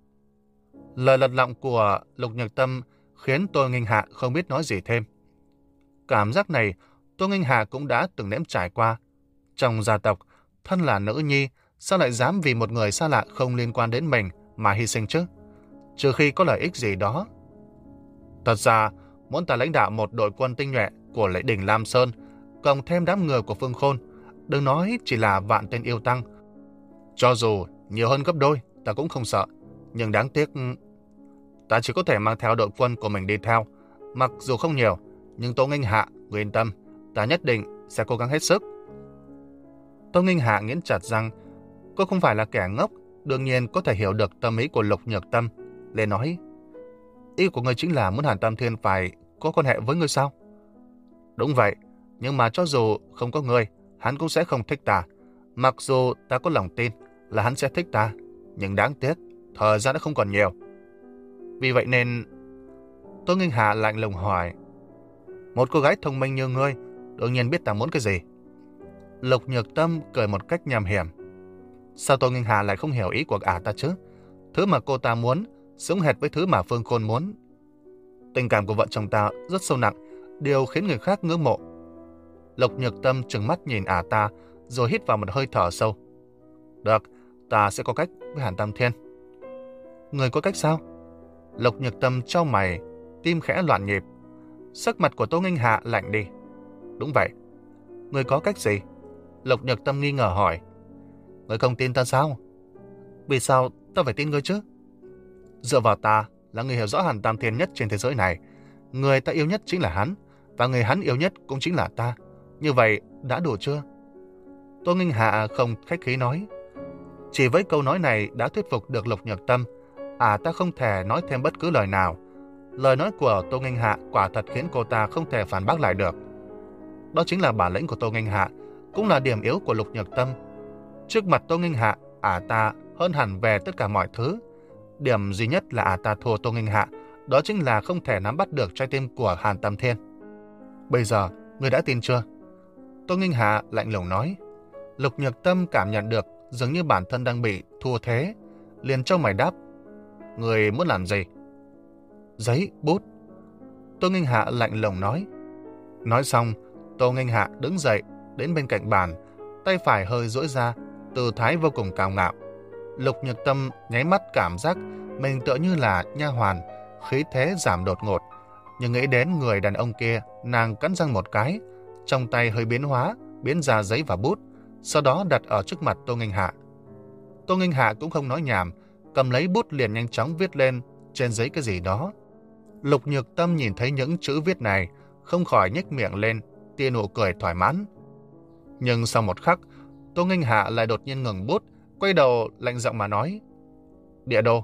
Lời lật lọng của Lục Nhược Tâm khiến Tô Nghênh Hạ không biết nói gì thêm. Cảm giác này Tô Nghênh Hạ cũng đã từng nếm trải qua. Trong gia tộc, thân là nữ nhi, sao lại dám vì một người xa lạ không liên quan đến mình mà hy sinh chứ? Trừ khi có lợi ích gì đó. Thật ra, muốn ta lãnh đạo một đội quân tinh nhuệ của lễ đỉnh Lam Sơn, cộng thêm đám người của Phương Khôn, đừng nói chỉ là vạn tên yêu tăng. Cho dù nhiều hơn gấp đôi, ta cũng không sợ. Nhưng đáng tiếc, ta chỉ có thể mang theo đội quân của mình đi theo. Mặc dù không nhiều, nhưng Tô Nghênh Hạ, người yên tâm, ta nhất định sẽ cố gắng hết sức. Tô Nghênh Hạ nghiến chặt răng, cô không phải là kẻ ngốc, đương nhiên có thể hiểu được tâm ý của Lục Nhược Tâm. Lên nói, ý của ngươi chính là muốn Hàn Tam Thiên phải có quan hệ với ngươi sao? Đúng vậy, nhưng mà cho dù không có ngươi, hắn cũng sẽ không thích ta. Mặc dù ta có lòng tin là hắn sẽ thích ta, nhưng đáng tiếc, thời gian đã không còn nhiều. Vì vậy nên... Tô Nghênh Hạ lạnh lùng hỏi, một cô gái thông minh như ngươi, đương nhiên biết ta muốn cái gì. Lục Nhược Tâm cười một cách nham hiểm. Sao Tô Nghênh Hạ lại không hiểu ý của ả ta chứ? Thứ mà cô ta muốn, giống hệt với thứ mà Phương Khôn muốn. Tình cảm của vợ chồng ta rất sâu nặng, điều khiến người khác ngưỡng mộ. Lục Nhược Tâm trừng mắt nhìn ả ta, rồi hít vào một hơi thở sâu. Được, ta sẽ có cách với Hàn Tam Thiên. Người có cách sao? Lục Nhược Tâm chau mày, tim khẽ loạn nhịp. Sắc mặt của Tô Nghênh Hạ lạnh đi. Đúng vậy. Người có cách gì? Lục Nhược Tâm nghi ngờ hỏi. Người không tin ta sao? Vì sao ta phải tin ngươi chứ? Dựa vào ta là người hiểu rõ Hàn Tam Thiên nhất trên thế giới này. Người ta yêu nhất chính là hắn, và người hắn yêu nhất cũng chính là ta. Như vậy đã đủ chưa? Tô Nghênh Hạ không khách khí nói. Chỉ với câu nói này đã thuyết phục được Lục Nhược Tâm. À, ta không thể nói thêm bất cứ lời nào. Lời nói của Tô Nghênh Hạ quả thật khiến cô ta không thể phản bác lại được. Đó chính là bản lĩnh của Tô Nghênh Hạ, cũng là điểm yếu của Lục Nhược Tâm. Trước mặt Tô Nghênh Hạ, ả ta hơn hẳn về tất cả mọi thứ. Điểm duy nhất là ả ta thua Tô Nghênh Hạ, đó chính là không thể nắm bắt được trái tim của Hàn Tam Thiên. Bây giờ, người đã tin chưa? Tô Nghênh Hạ lạnh lùng nói. Lục Nhược Tâm cảm nhận được dường như bản thân đang bị thua thế, liền trao mày đáp. Người muốn làm gì? Giấy, bút. Tô Nghênh Hạ lạnh lùng nói. Nói xong, Tô Nghênh Hạ đứng dậy, đến bên cạnh bàn, tay phải hơi duỗi ra, tư thái vô cùng cao ngạo. Lục Nhược Tâm nháy mắt cảm giác mình tựa như là nha hoàn, khí thế giảm đột ngột. Nhưng nghĩ đến người đàn ông kia, nàng cắn răng một cái, trong tay hơi biến hóa, biến ra giấy và bút, sau đó đặt ở trước mặt Tô Nghênh Hạ. Tô Nghênh Hạ cũng không nói nhảm, cầm lấy bút liền nhanh chóng viết lên trên giấy cái gì đó. Lục Nhược Tâm nhìn thấy những chữ viết này, không khỏi nhếch miệng lên, tia nụ cười thỏa mãn. Nhưng sau một khắc, Tô Nghênh Hạ lại đột nhiên ngừng bút, quay đầu lạnh giọng mà nói. Địa đồ.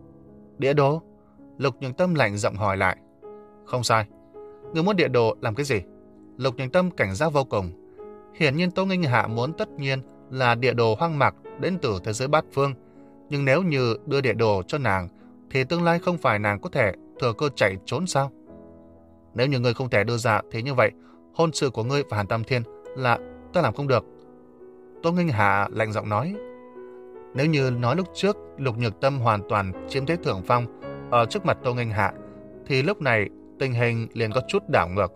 Địa đồ? Lục Nhược Tâm lạnh giọng hỏi lại. Không sai. Người muốn địa đồ làm cái gì? Lục Nhược Tâm cảnh giác vô cùng. Hiển nhiên Tô Nghênh Hạ muốn tất nhiên là địa đồ hoang mạc đến từ thế giới bát phương. Nhưng nếu như đưa địa đồ cho nàng, thì tương lai không phải nàng có thể thừa cơ chạy trốn sao? Nếu như ngươi không thể đưa ra thì như vậy, hôn sự của ngươi và Hàn Tam Thiên là ta làm không được. Tô Nghênh Hạ lạnh giọng nói. Nếu như nói lúc trước Lục Nhược Tâm hoàn toàn chiếm thế thượng phong ở trước mặt Tô Nghênh Hạ, thì lúc này tình hình liền có chút đảo ngược.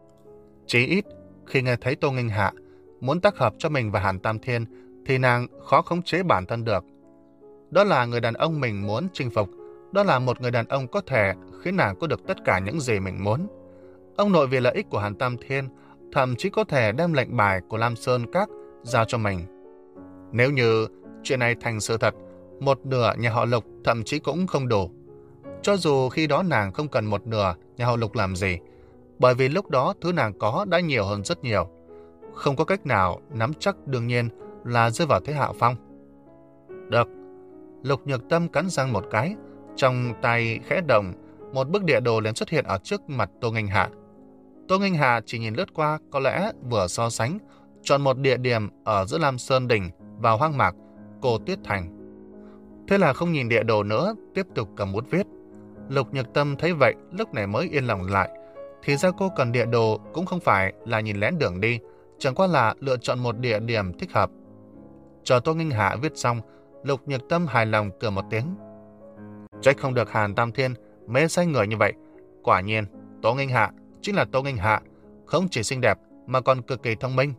Chí ít, khi nghe thấy Tô Nghênh Hạ muốn tác hợp cho mình và Hàn Tam Thiên, thì nàng khó khống chế bản thân được. Đó là người đàn ông mình muốn chinh phục, đó là một người đàn ông có thể khiến nàng có được tất cả những gì mình muốn. Ông nội vì lợi ích của Hàn Tam Thiên, thậm chí có thể đem lệnh bài của Lam Sơn Các giao cho mình. Nếu như chuyện này thành sự thật, một nửa nhà họ Lục thậm chí cũng không đủ. Cho dù khi đó nàng không cần một nửa nhà họ Lục làm gì, bởi vì lúc đó thứ nàng có đã nhiều hơn rất nhiều. Không có cách nào nắm chắc, đương nhiên là rơi vào thế hạ phong. Được. Lục Nhược Tâm cắn răng một cái, trong tay khẽ động, một bức địa đồ liền xuất hiện ở trước mặt Tô Nghênh Hạ. Tô Nghênh Hạ chỉ nhìn lướt qua, có lẽ vừa so sánh, chọn một địa điểm ở giữa Lam Sơn Đỉnh và hoang mạc Cô Tuyết Thành. Thế là không nhìn địa đồ nữa, tiếp tục cầm bút viết. Lục Nhược Tâm thấy vậy, lúc này mới yên lòng lại. Thì ra cô cần địa đồ cũng không phải là nhìn lén đường đi, chẳng qua là lựa chọn một địa điểm thích hợp. Chờ Tô Nghênh Hạ viết xong, Lục Nhược Tâm hài lòng cười một tiếng. Trách không được Hàn Tam Thiên mê say người như vậy. Quả nhiên, Tô Nghênh Hạ chính là Tô Nghênh Hạ, không chỉ xinh đẹp mà còn cực kỳ thông minh.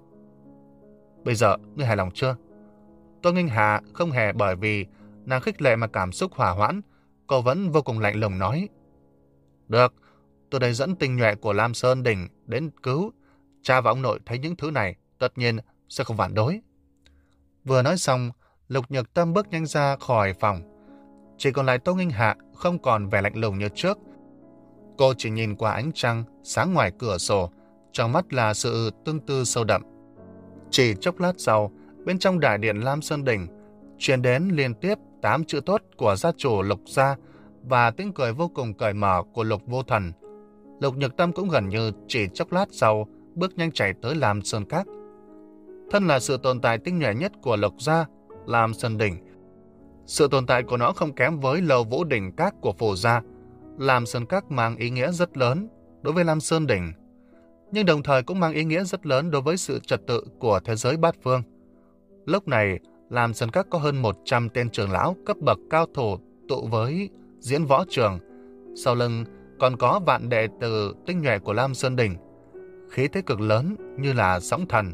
Bây giờ, ngươi hài lòng chưa? Tô Nghênh Hạ không hề bởi vì nàng khích lệ mà cảm xúc hỏa hoãn, cô vẫn vô cùng lạnh lùng nói. Được, tôi đây dẫn tinh nhuệ của Lam Sơn Đỉnh đến cứu. Cha và ông nội thấy những thứ này, tất nhiên sẽ không phản đối. Vừa nói xong, Lục Nhược Tâm bước nhanh ra khỏi phòng. Chỉ còn lại Tô Nghênh Hạ không còn vẻ lạnh lùng như trước. Cô chỉ nhìn qua ánh trăng sáng ngoài cửa sổ, trong mắt là sự tương tư sâu đậm. Chỉ chốc lát sau, bên trong đại điện Lam Sơn Đỉnh truyền đến liên tiếp tám chữ tốt của gia chủ Lục gia và tiếng cười vô cùng cởi mở của Lục Vô Thần. Lục Nhược Tâm cũng gần như chỉ chốc lát sau bước nhanh chạy tới Lam Sơn Các. Thân là sự tồn tại tinh nhuệ nhất của Lục gia, Lam Sơn Đỉnh, sự tồn tại của nó không kém với Lầu Vũ Đỉnh Các của Phù gia. Lam Sơn Các mang ý nghĩa rất lớn đối với Lam Sơn Đỉnh, nhưng đồng thời cũng mang ý nghĩa rất lớn đối với sự trật tự của thế giới bát phương. Lúc này, Lam Sơn Các có hơn một trăm tên trưởng lão cấp bậc cao thủ tụ với diễn võ trường. Sau lưng còn có vạn đệ tử tinh nhuệ của Lam Sơn Đỉnh, khí thế cực lớn như là sóng thần.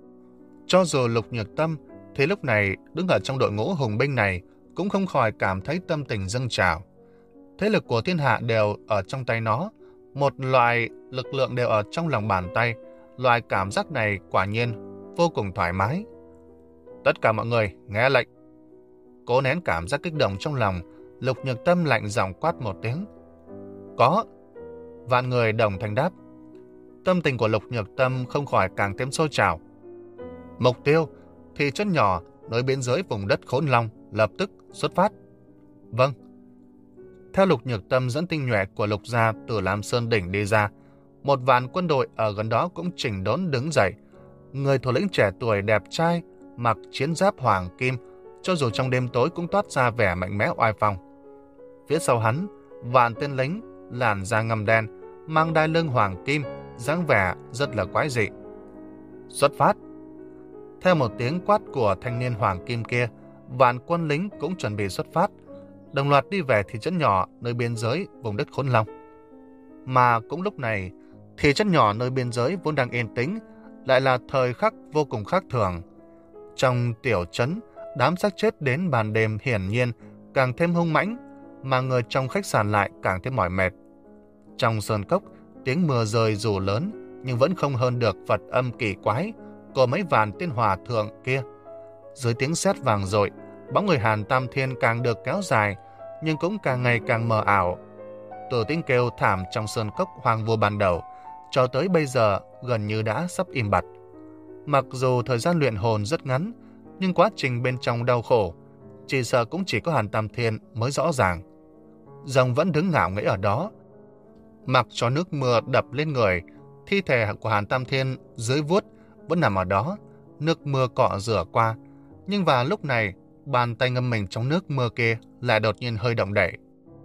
Cho dù Lục Nhược Tâm thì lúc này đứng ở trong đội ngũ hùng binh này cũng không khỏi cảm thấy tâm tình dâng trào. Thế lực của thiên hạ đều ở trong tay nó, một loại lực lượng đều ở trong lòng bàn tay. Loại cảm giác này quả nhiên vô cùng thoải mái. Tất cả mọi người nghe lệnh. Cố nén cảm giác kích động trong lòng, Lục Nhược Tâm lạnh giọng quát một tiếng. Có. Vạn người đồng thanh đáp. Tâm tình của Lục Nhược Tâm không khỏi càng thêm sôi trào. Mục tiêu, thị trấn nhỏ nơi biên giới vùng đất Khốn Long, lập tức xuất phát. Vâng. Theo Lục Nhược Tâm dẫn tinh nhuệ của Lục gia từ Lam Sơn Đỉnh đi ra, một vạn quân đội ở gần đó cũng chỉnh đốn đứng dậy. Người thủ lĩnh trẻ tuổi đẹp trai, mặc chiến giáp hoàng kim, cho dù trong đêm tối cũng toát ra vẻ mạnh mẽ oai phong. Phía sau hắn, vạn tên lính, làn da ngăm đen, mang đai lưng hoàng kim, dáng vẻ rất là quái dị. Xuất phát! Theo một tiếng quát của thanh niên hoàng kim kia, vạn quân lính cũng chuẩn bị xuất phát, đồng loạt đi về thị trấn nhỏ nơi biên giới vùng đất Khốn Long. Mà cũng lúc này, thị trấn nhỏ nơi biên giới vốn đang yên tĩnh, lại là thời khắc vô cùng khác thường. Trong tiểu trấn, đám xác chết đến ban đêm hiển nhiên càng thêm hung mãnh, mà người trong khách sạn lại càng thêm mỏi mệt. Trong sơn cốc, tiếng mưa rơi dù lớn nhưng vẫn không hơn được Phật âm kỳ quái của mấy vạn tên hòa thượng kia. Dưới tiếng sét vàng dội, bóng người Hàn Tam Thiên càng được kéo dài, nhưng cũng càng ngày càng mờ ảo. Từ tiếng kêu thảm trong sơn cốc hoang vu ban đầu, cho tới bây giờ gần như đã sắp im bặt. Mặc dù thời gian luyện hồn rất ngắn, nhưng quá trình bên trong đau khổ, chỉ sợ cũng chỉ có Hàn Tam Thiên mới rõ ràng. Rồng vẫn đứng ngạo nghễ ở đó, mặc cho nước mưa đập lên người. Thi thể của Hàn Tam Thiên dưới vuốt vẫn nằm ở đó, nước mưa cọ rửa qua. Nhưng vào lúc này, bàn tay ngâm mình trong nước mưa kia lại đột nhiên hơi động đậy.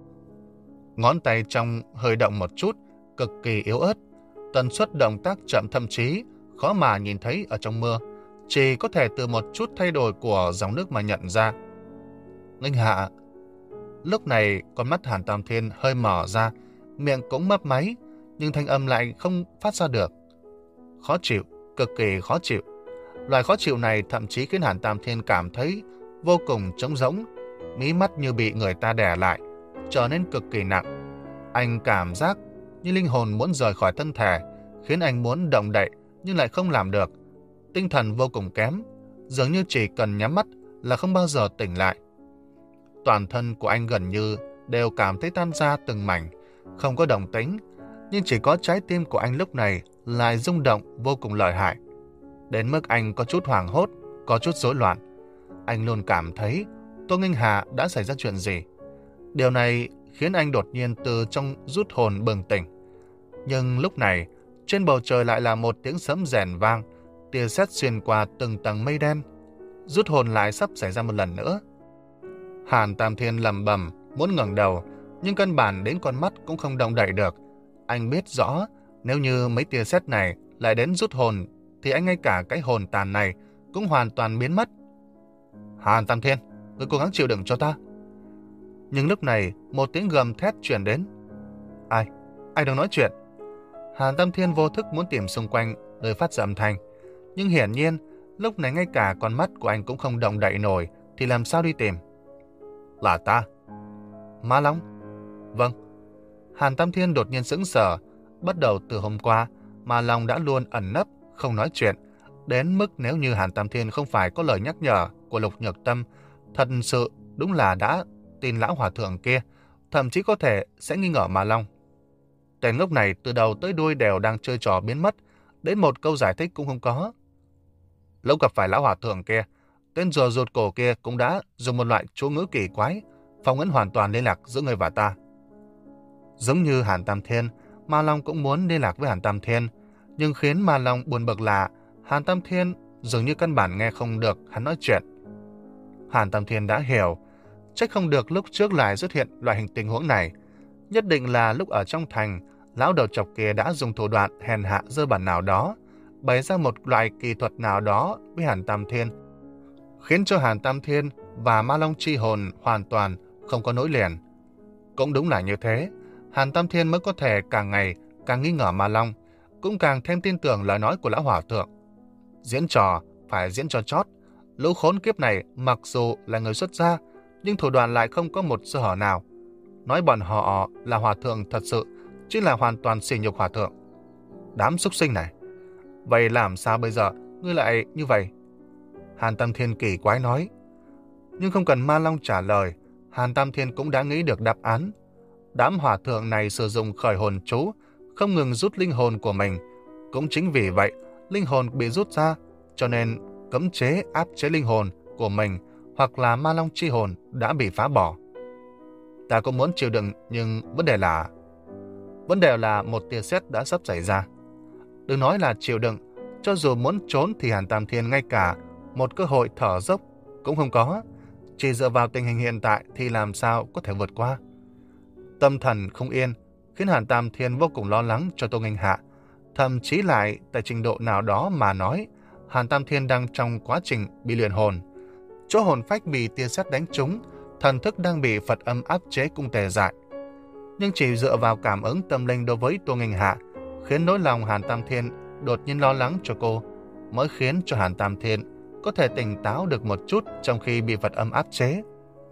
Ngón tay trong hơi động một chút, cực kỳ yếu ớt. Tần suất động tác chậm, thậm chí khó mà nhìn thấy ở trong mưa. chỉ có thể từ một chút thay đổi của dòng nước mà nhận ra. Nghênh hạ. Lúc này con mắt Hàn Tam Thiên hơi mở ra, miệng cũng mấp máy, nhưng thanh âm lại không phát ra được. Khó chịu, cực kỳ khó chịu. Loại khó chịu này thậm chí khiến Hàn Tam Thiên cảm thấy vô cùng trống rỗng, mí mắt như bị người ta đè lại, trở nên cực kỳ nặng. Anh cảm giác như linh hồn muốn rời khỏi thân thể, khiến anh muốn động đậy nhưng lại không làm được. Tinh thần vô cùng kém, dường như chỉ cần nhắm mắt là không bao giờ tỉnh lại. Toàn thân của anh gần như đều cảm thấy tan ra từng mảnh, không có động tĩnh, nhưng chỉ có trái tim của anh lúc này lại rung động vô cùng lợi hại. Đến mức anh có chút hoảng hốt, có chút rối loạn. Anh luôn cảm thấy Tô Nghênh Hà đã xảy ra chuyện gì. Điều này khiến anh đột nhiên từ trong rút hồn bừng tỉnh. Nhưng lúc này, trên bầu trời lại là một tiếng sấm rèn vang, tia sét xuyên qua từng tầng mây đen. Rút hồn lại sắp xảy ra một lần nữa. Hàn Tam Thiên lẩm bẩm muốn ngẩng đầu, nhưng căn bản đến con mắt cũng không động đậy được. Anh biết rõ, nếu như mấy tia sét này lại đến rút hồn, thì anh ngay cả cái hồn tàn này cũng hoàn toàn biến mất. Hàn Tam Thiên, ngươi cố gắng chịu đựng cho ta. Nhưng lúc này, một tiếng gầm thét truyền đến. Ai? Ai đang nói chuyện? Hàn Tam Thiên vô thức muốn tìm xung quanh nơi phát ra âm thanh. Nhưng hiển nhiên, lúc này ngay cả con mắt của anh cũng không động đậy nổi, thì làm sao đi tìm? Là ta. Ma Long? Vâng. Hàn Tam Thiên đột nhiên sững sờ. Bắt đầu từ hôm qua, Ma Long đã luôn ẩn nấp, không nói chuyện. Đến mức nếu như Hàn Tam Thiên không phải có lời nhắc nhở của Lục Nhược Tâm, thật sự đúng là đã tin lão hòa thượng kia, thậm chí có thể sẽ nghi ngờ Ma Long. Tên ngốc này từ đầu tới đuôi đều đang chơi trò biến mất, đến một câu giải thích cũng không có. Lúc gặp phải lão hòa thượng kia, tên rùa rụt cổ kia cũng đã dùng một loại chú ngữ kỳ quái, phong ấn hoàn toàn liên lạc giữa người và ta. Giống như Hàn Tam Thiên, Ma Long cũng muốn liên lạc với Hàn Tam Thiên, nhưng khiến Ma Long buồn bực là Hàn Tam Thiên dường như căn bản nghe không được hắn nói chuyện. Hàn Tam Thiên đã hiểu, trách không được lúc trước lại xuất hiện loại hình tình huống này. Nhất định là lúc ở trong thành, lão đầu chọc kia đã dùng thủ đoạn hèn hạ dơ bẩn nào đó, bày ra một loại kỳ thuật nào đó với Hàn Tam Thiên, khiến cho Hàn Tam Thiên và Ma Long chi hồn hoàn toàn không có nối liền. Cũng đúng là như thế, Hàn Tam Thiên mới có thể càng ngày càng nghi ngờ Ma Long, cũng càng thêm tin tưởng lời nói của lão hòa thượng. Diễn trò phải diễn cho chót. Lũ khốn kiếp này mặc dù là người xuất gia, nhưng thủ đoạn lại không có một sơ hở nào. Nói bọn họ là hòa thượng thật sự, chứ là hoàn toàn sỉ nhục hòa thượng. Đám súc sinh này. Vậy làm sao bây giờ ngươi lại như vậy? Hàn Tam Thiên kỳ quái nói. Nhưng không cần Ma Long trả lời, Hàn Tam Thiên cũng đã nghĩ được đáp án. Đám hòa thượng này sử dụng khởi hồn chú, không ngừng rút linh hồn của mình. Cũng chính vì vậy, linh hồn bị rút ra, cho nên cấm chế áp chế linh hồn của mình hoặc là Ma Long chi hồn đã bị phá bỏ. Ta cũng muốn chịu đựng, nhưng vấn đề là... Vấn đề là một tia sét đã sắp xảy ra. Đừng nói là chịu đựng, cho dù muốn trốn thì Hàn Tam Thiên ngay cả một cơ hội thở dốc cũng không có. Chỉ dựa vào tình hình hiện tại thì làm sao có thể vượt qua. Tâm thần không yên khiến Hàn Tam Thiên vô cùng lo lắng cho Tô Nghênh Hạ. Thậm chí lại tại trình độ nào đó mà nói, Hàn Tam Thiên đang trong quá trình bị luyện hồn. Chỗ hồn phách bị tia sét đánh trúng, thần thức đang bị Phật âm áp chế cung tề dại. Nhưng chỉ dựa vào cảm ứng tâm linh đối với Tô Nghênh Hạ, khiến nỗi lòng Hàn Tam Thiên đột nhiên lo lắng cho cô, mới khiến cho Hàn Tam Thiên có thể tỉnh táo được một chút trong khi bị Phật âm áp chế.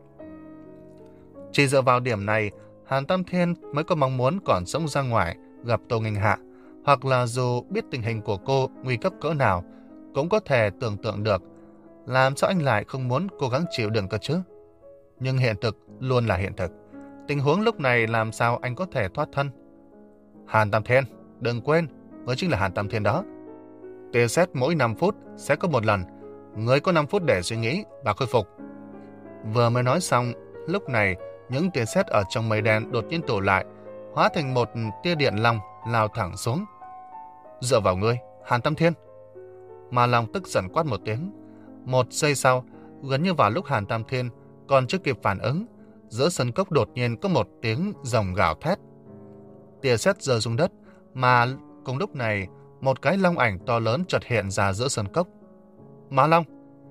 Chỉ dựa vào điểm này, Hàn Tam Thiên mới có mong muốn còn sống ra ngoài gặp Tô Nghênh Hạ, hoặc là dù biết tình hình của cô nguy cấp cỡ nào, cũng có thể tưởng tượng được làm sao anh lại không muốn cố gắng chịu đựng cơ chứ. Nhưng hiện thực luôn là hiện thực. Tình huống lúc này làm sao anh có thể thoát thân? Hàn Tam Thiên, đừng quên, ngươi chính là Hàn Tam Thiên đó. Tia sét mỗi năm phút sẽ có một lần. Ngươi có năm phút để suy nghĩ và khôi phục. Vừa mới nói xong, lúc này những tia sét ở trong mây đen đột nhiên tụ lại, hóa thành một tia điện long lao thẳng xuống. Dựa vào ngươi, Hàn Tam Thiên. Ma Long tức giận quát một tiếng. Một giây sau, gần như vào lúc Hàn Tam Thiên còn chưa kịp phản ứng, giữa sân cốc đột nhiên có một tiếng rồng gào thét. Tia sét rơi xuống đất, mà cùng lúc này một cái long ảnh to lớn chợt hiện ra giữa sân cốc. Ma Long.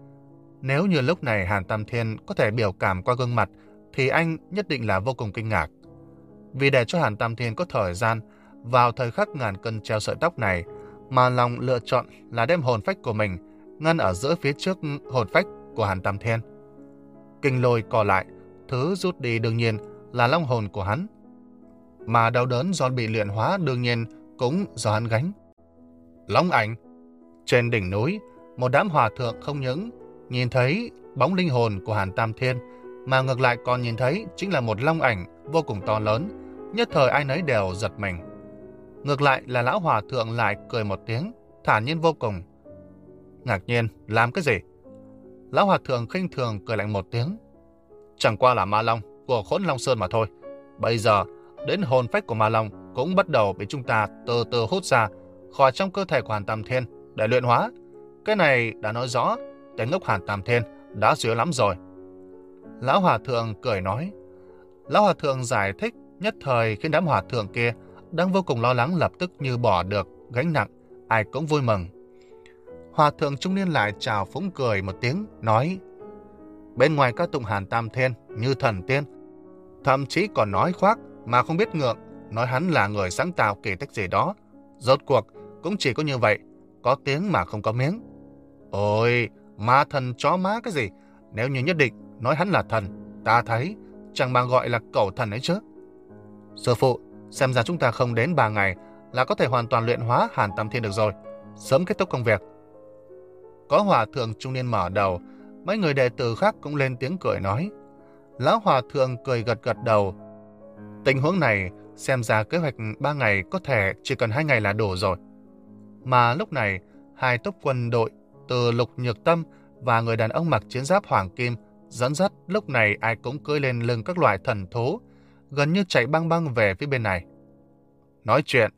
Nếu như lúc này Hàn Tam Thiên có thể biểu cảm qua gương mặt thì anh nhất định là vô cùng kinh ngạc. Vì để cho Hàn Tam Thiên có thời gian vào thời khắc ngàn cân treo sợi tóc này, Ma Long lựa chọn là đem hồn phách của mình ngăn ở giữa phía trước hồn phách của Hàn Tam Thiên. Kinh lôi co lại, thứ rút đi đương nhiên là long hồn của hắn. Mà đau đớn do bị luyện hóa đương nhiên cũng do hắn gánh. Long ảnh. Trên đỉnh núi, một đám hòa thượng không những nhìn thấy bóng linh hồn của Hàn Tam Thiên, mà ngược lại còn nhìn thấy chính là một long ảnh vô cùng to lớn, nhất thời ai nấy đều giật mình. Ngược lại là lão hòa thượng lại cười một tiếng, thản nhiên vô cùng. Ngạc nhiên, làm cái gì? Lão hòa thượng khinh thường cười lạnh một tiếng. Chẳng qua là ma long của Khốn Long Sơn mà thôi. Bây giờ, đến hồn phách của ma long cũng bắt đầu bị chúng ta từ từ hút ra khỏi trong cơ thể của Hàn Tam Thiên để luyện hóa. Cái này đã nói rõ tên ngốc Hàn Tam Thiên đã suy lắm rồi. Lão hòa thượng cười nói. Lão hòa thượng giải thích nhất thời khiến đám hòa thượng kia đang vô cùng lo lắng lập tức như bỏ được gánh nặng, ai cũng vui mừng. Hòa thượng trung niên lại chào phúng cười một tiếng, nói: bên ngoài ca tụng Hàn Tam Thiên như thần tiên, thậm chí còn nói khoác mà không biết ngượng, nói hắn là người sáng tạo kỳ tích gì đó. Rốt cuộc cũng chỉ có như vậy, có tiếng mà không có miếng. Ôi, ma thần chó má cái gì? Nếu như nhất định nói hắn là thần, ta thấy chẳng bằng gọi là cẩu thần ấy chứ. Sư phụ, xem ra chúng ta không đến ba ngày là có thể hoàn toàn luyện hóa Hàn Tam Thiên được rồi. Sớm kết thúc công việc. Có hòa thượng trung niên mở đầu, mấy người đệ tử khác cũng lên tiếng cười nói. Lão hòa thượng cười gật gật đầu. Tình huống này xem ra kế hoạch ba ngày có thể chỉ cần hai ngày là đủ rồi. Mà lúc này, hai tốc quân đội từ Lục Nhược Tâm và người đàn ông mặc chiến giáp hoàng kim dẫn dắt, lúc này ai cũng cưỡi lên lưng các loại thần thú, gần như chạy băng băng về phía bên này. Nói chuyện,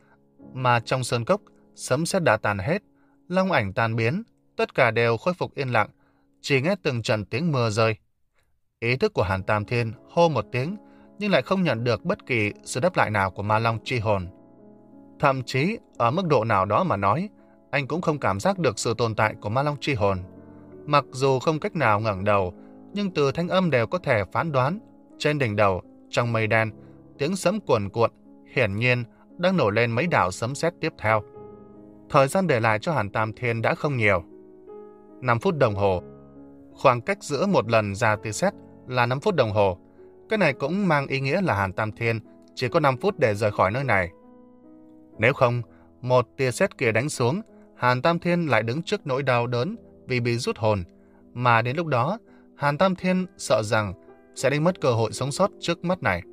mà trong sơn cốc, sấm sét đã tàn hết, long ảnh tan biến, tất cả đều khôi phục yên lặng, chỉ nghe từng trận tiếng mưa rơi. Ý thức của Hàn Tam Thiên hô một tiếng, nhưng lại không nhận được bất kỳ sự đáp lại nào của ma long chi hồn. Thậm chí, ở mức độ nào đó mà nói, anh cũng không cảm giác được sự tồn tại của ma long chi hồn. Mặc dù không cách nào ngẩng đầu, nhưng từ thanh âm đều có thể phán đoán. Trên đỉnh đầu, trong mây đen, tiếng sấm cuồn cuộn, hiển nhiên đang nổi lên mấy đạo sấm sét tiếp theo. Thời gian để lại cho Hàn Tam Thiên đã không nhiều. năm phút đồng hồ. Khoảng cách giữa một lần ra tia sét là năm phút đồng hồ. Cái này cũng mang ý nghĩa là Hàn Tam Thiên chỉ có năm phút để rời khỏi nơi này. Nếu không, một tia sét kia đánh xuống, Hàn Tam Thiên lại đứng trước nỗi đau đớn vì bị rút hồn, mà đến lúc đó, Hàn Tam Thiên sợ rằng sẽ đánh mất cơ hội sống sót trước mắt này.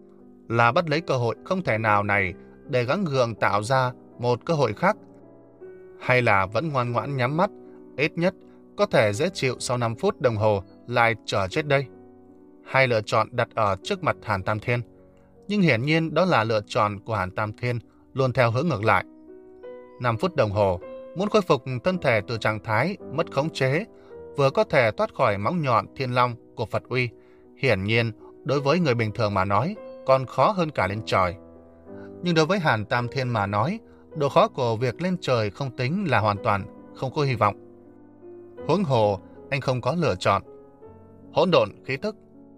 Là bắt lấy cơ hội không thể nào này để gắng gượng tạo ra một cơ hội khác, hay là vẫn ngoan ngoãn nhắm mắt, ít nhất có thể dễ chịu sau năm phút đồng hồ lại chờ chết đây. Hai lựa chọn đặt ở trước mặt Hàn Tam Thiên, nhưng hiển nhiên đó là lựa chọn của Hàn Tam Thiên luôn theo hướng ngược lại. năm phút đồng hồ, muốn khôi phục thân thể từ trạng thái mất khống chế, vừa có thể thoát khỏi móng nhọn thiên long của Phật uy, hiển nhiên đối với người bình thường mà nói còn khó hơn cả lên trời. Nhưng đối với Hàn Tam Thiên mà nói, độ khó của việc lên trời không tính là hoàn toàn không có hy vọng. Huống hồ, anh không có lựa chọn. Hỗn độn khí thức.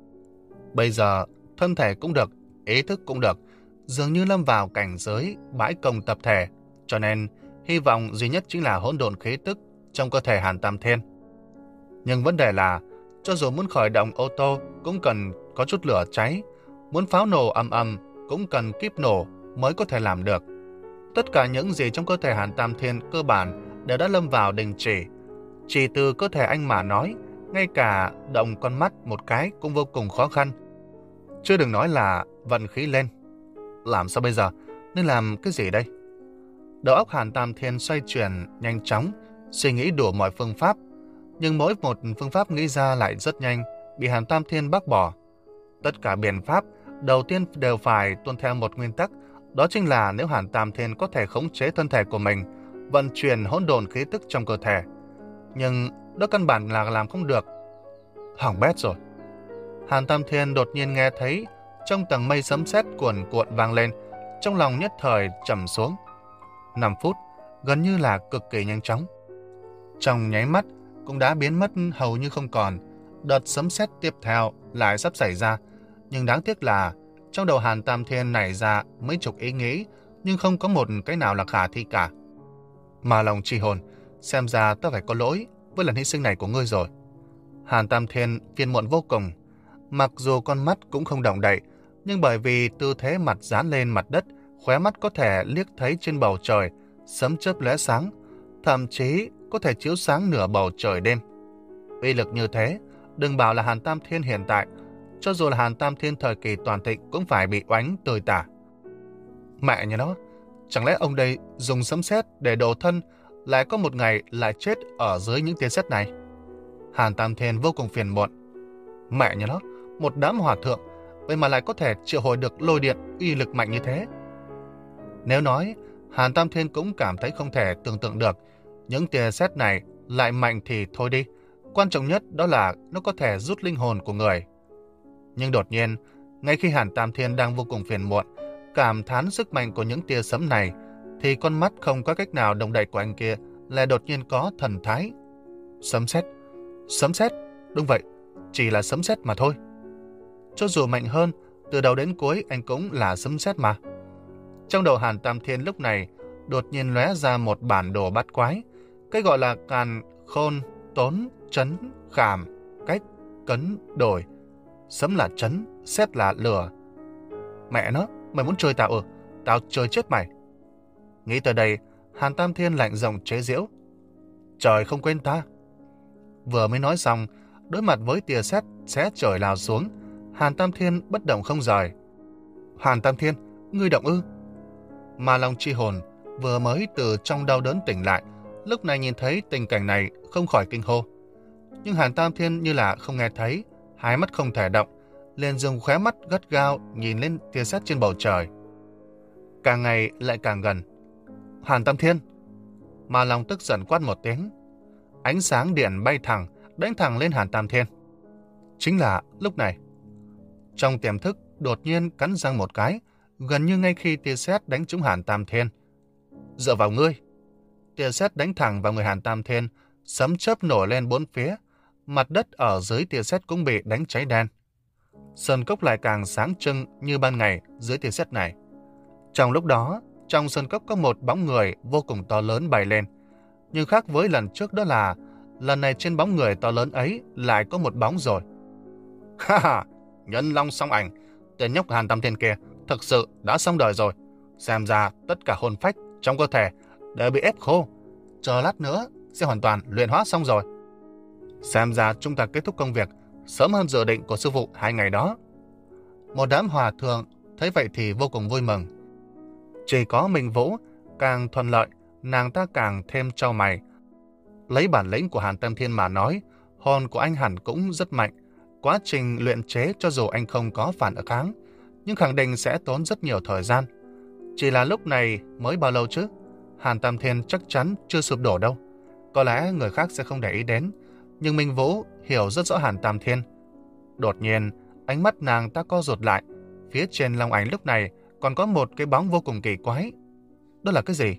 Bây giờ, thân thể cũng được, ý thức cũng được, dường như lâm vào cảnh giới bãi công tập thể, cho nên hy vọng duy nhất chính là hỗn độn khí tức trong cơ thể Hàn Tam Thiên. Nhưng vấn đề là, cho dù muốn khởi động ô tô cũng cần có chút lửa cháy, muốn pháo nổ ầm ầm cũng cần kíp nổ mới có thể làm được. Tất cả những gì trong cơ thể Hàn Tam Thiên cơ bản đều đã lâm vào đình chỉ. Chỉ từ cơ thể anh mà nói, ngay cả động con mắt một cái cũng vô cùng khó khăn. Chưa đừng nói là vận khí lên. Làm sao bây giờ? Nên làm cái gì đây? Đầu óc Hàn Tam Thiên xoay chuyển nhanh chóng, suy nghĩ đủ mọi phương pháp. Nhưng mỗi một phương pháp nghĩ ra lại rất nhanh, bị Hàn Tam Thiên bác bỏ. Tất cả biện pháp đầu tiên đều phải tuân theo một nguyên tắc, đó chính là nếu Hàn Tam Thiên có thể khống chế thân thể của mình, vận chuyển hỗn độn khí tức trong cơ thể. Nhưng đó căn bản là làm không được. Hỏng bét rồi. Hàn Tam Thiên đột nhiên nghe thấy trong tầng mây sấm sét cuồn cuộn vang lên, trong lòng nhất thời trầm xuống. năm phút, gần như là cực kỳ nhanh chóng. trong nháy mắt cũng đã biến mất hầu như không còn. Đợt sấm sét tiếp theo lại sắp xảy ra, nhưng đáng tiếc là trong đầu Hàn Tam Thiên nảy ra mấy chục ý nghĩ, nhưng không có một cái nào là khả thi cả. Mà lòng chi hồn, xem ra ta phải có lỗi với lần hy sinh này của ngươi rồi. Hàn Tam Thiên phiền muộn vô cùng. Mặc dù con mắt cũng không động đậy, nhưng bởi vì tư thế mặt dán lên mặt đất, khóe mắt có thể liếc thấy trên bầu trời sấm chớp lóe sáng, thậm chí có thể chiếu sáng nửa bầu trời đêm. Uy lực như thế, đừng bảo là Hàn Tam Thiên hiện tại, cho dù là Hàn Tam Thiên thời kỳ toàn thịnh cũng phải bị oánh tơi tả. Mẹ nhà nó, chẳng lẽ ông đây dùng sấm sét để độ thân, lại có một ngày lại chết ở dưới những tia sét này? Hàn Tam Thiên vô cùng phiền muộn. Mẹ nhà nó, một đám hòa thượng, vậy mà lại có thể triệu hồi được lôi điện uy lực mạnh như thế. Nếu nói, Hàn Tam Thiên cũng cảm thấy không thể tưởng tượng được, những tia sét này lại mạnh thì thôi đi, quan trọng nhất đó là nó có thể rút linh hồn của người. Nhưng đột nhiên, ngay khi Hàn Tam Thiên đang vô cùng phiền muộn, cảm thán sức mạnh của những tia sấm này, thì con mắt không có cách nào động đậy của anh kia lại đột nhiên có thần thái. Sấm sét, sấm sét, đúng vậy, chỉ là sấm sét mà thôi. Cho dù mạnh hơn, từ đầu đến cuối anh cũng là sấm sét mà. Trong đầu Hàn Tam Thiên lúc này đột nhiên lóe ra một bản đồ bát quái, cái gọi là càn, khôn, tốn, trấn, khảm, cách, cấn, đổi. Sấm là trấn, sét là lửa. Mẹ nó, mày muốn chơi tao ừ? Tao chơi chết mày. Nghĩ tới đây, Hàn Tam Thiên lạnh giọng chế giễu. Trời không quên ta. Vừa mới nói xong, đối mặt với tia sét xé trời lao xuống, Hàn Tam Thiên bất động không rời. Hàn Tam Thiên, ngươi động ư? Mà lòng chi hồn vừa mới từ trong đau đớn tỉnh lại, lúc này nhìn thấy tình cảnh này không khỏi kinh hô. Nhưng Hàn Tam Thiên như là không nghe thấy, hai mắt không thể động, liền dùng khóe mắt gắt gao nhìn lên tia sét trên bầu trời. Càng ngày lại càng gần. Hàn Tam Thiên! Mà lòng tức giận quát một tiếng. Ánh sáng điện bay thẳng, đánh thẳng lên Hàn Tam Thiên. Chính là lúc này, trong tiềm thức đột nhiên cắn răng một cái, gần như ngay khi tia sét đánh trúng Hàn Tam Thiên. Dựa vào ngươi! Tia sét đánh thẳng vào người Hàn Tam Thiên, sấm chớp nổi lên bốn phía, mặt đất ở dưới tia sét cũng bị đánh cháy đen. Sơn cốc lại càng sáng trưng như ban ngày dưới tia sét này. Trong lúc đó, trong sơn cốc có một bóng người vô cùng to lớn bay lên. Nhưng khác với lần trước đó là, lần này trên bóng người to lớn ấy lại có một bóng rồi. Ha ha, Nhân Long song ảnh, tên nhóc Hàn Tam Thiên kia thực sự đã xong đời rồi. Xem ra tất cả hồn phách trong cơ thể đều bị ép khô. Chờ lát nữa sẽ hoàn toàn luyện hóa xong rồi. Xem ra chúng ta kết thúc công việc sớm hơn dự định của sư phụ hai ngày đó. Một đám hòa thượng thấy vậy thì vô cùng vui mừng. Chỉ có Minh Vũ càng thuận lợi, nàng ta càng thêm trao mày. Lấy bản lĩnh của Hàn Tam Thiên mà nói, hồn của anh hẳn cũng rất mạnh. Quá trình luyện chế cho dù anh không có phản ứng kháng, nhưng khẳng định sẽ tốn rất nhiều thời gian. Chỉ là lúc này mới bao lâu chứ? Hàn Tam Thiên chắc chắn chưa sụp đổ đâu. Có lẽ người khác sẽ không để ý đến, nhưng Minh Vũ hiểu rất rõ Hàn Tam Thiên. Đột nhiên, ánh mắt nàng ta co rụt lại. Phía trên long ảnh lúc này còn có một cái bóng vô cùng kỳ quái. Đó là cái gì?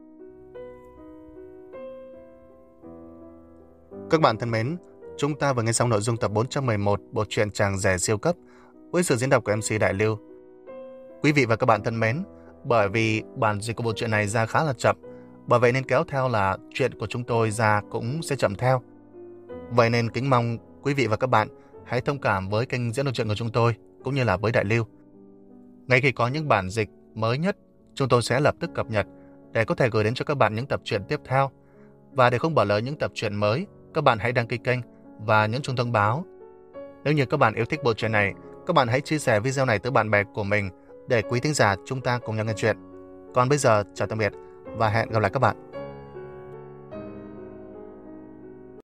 Các bạn thân mến, chúng ta vừa nghe xong nội dung tập bốn trăm mười một bộ truyện Chàng Rể Siêu Cấp với sự diễn đọc của em xê Đại Lưu. Quý vị và các bạn thân mến, bởi vì bản dịch của bộ truyện này ra khá là chậm, bởi vậy nên kéo theo là chuyện của chúng tôi ra cũng sẽ chậm theo. Vậy nên kính mong quý vị và các bạn hãy thông cảm với kênh diễn đọc truyện của chúng tôi cũng như là với Đại Lưu. Ngay khi có những bản dịch mới nhất, chúng tôi sẽ lập tức cập nhật để có thể gửi đến cho các bạn những tập truyện tiếp theo. Và để không bỏ lỡ những tập truyện mới, các bạn hãy đăng ký kênh và nhấn chuông thông báo. Nếu như các bạn yêu thích bộ truyện này, các bạn hãy chia sẻ video này tới bạn bè của mình để quý thính giả chúng ta cùng nhau nghe chuyện. Còn bây giờ, chào tạm biệt và hẹn gặp lại các bạn.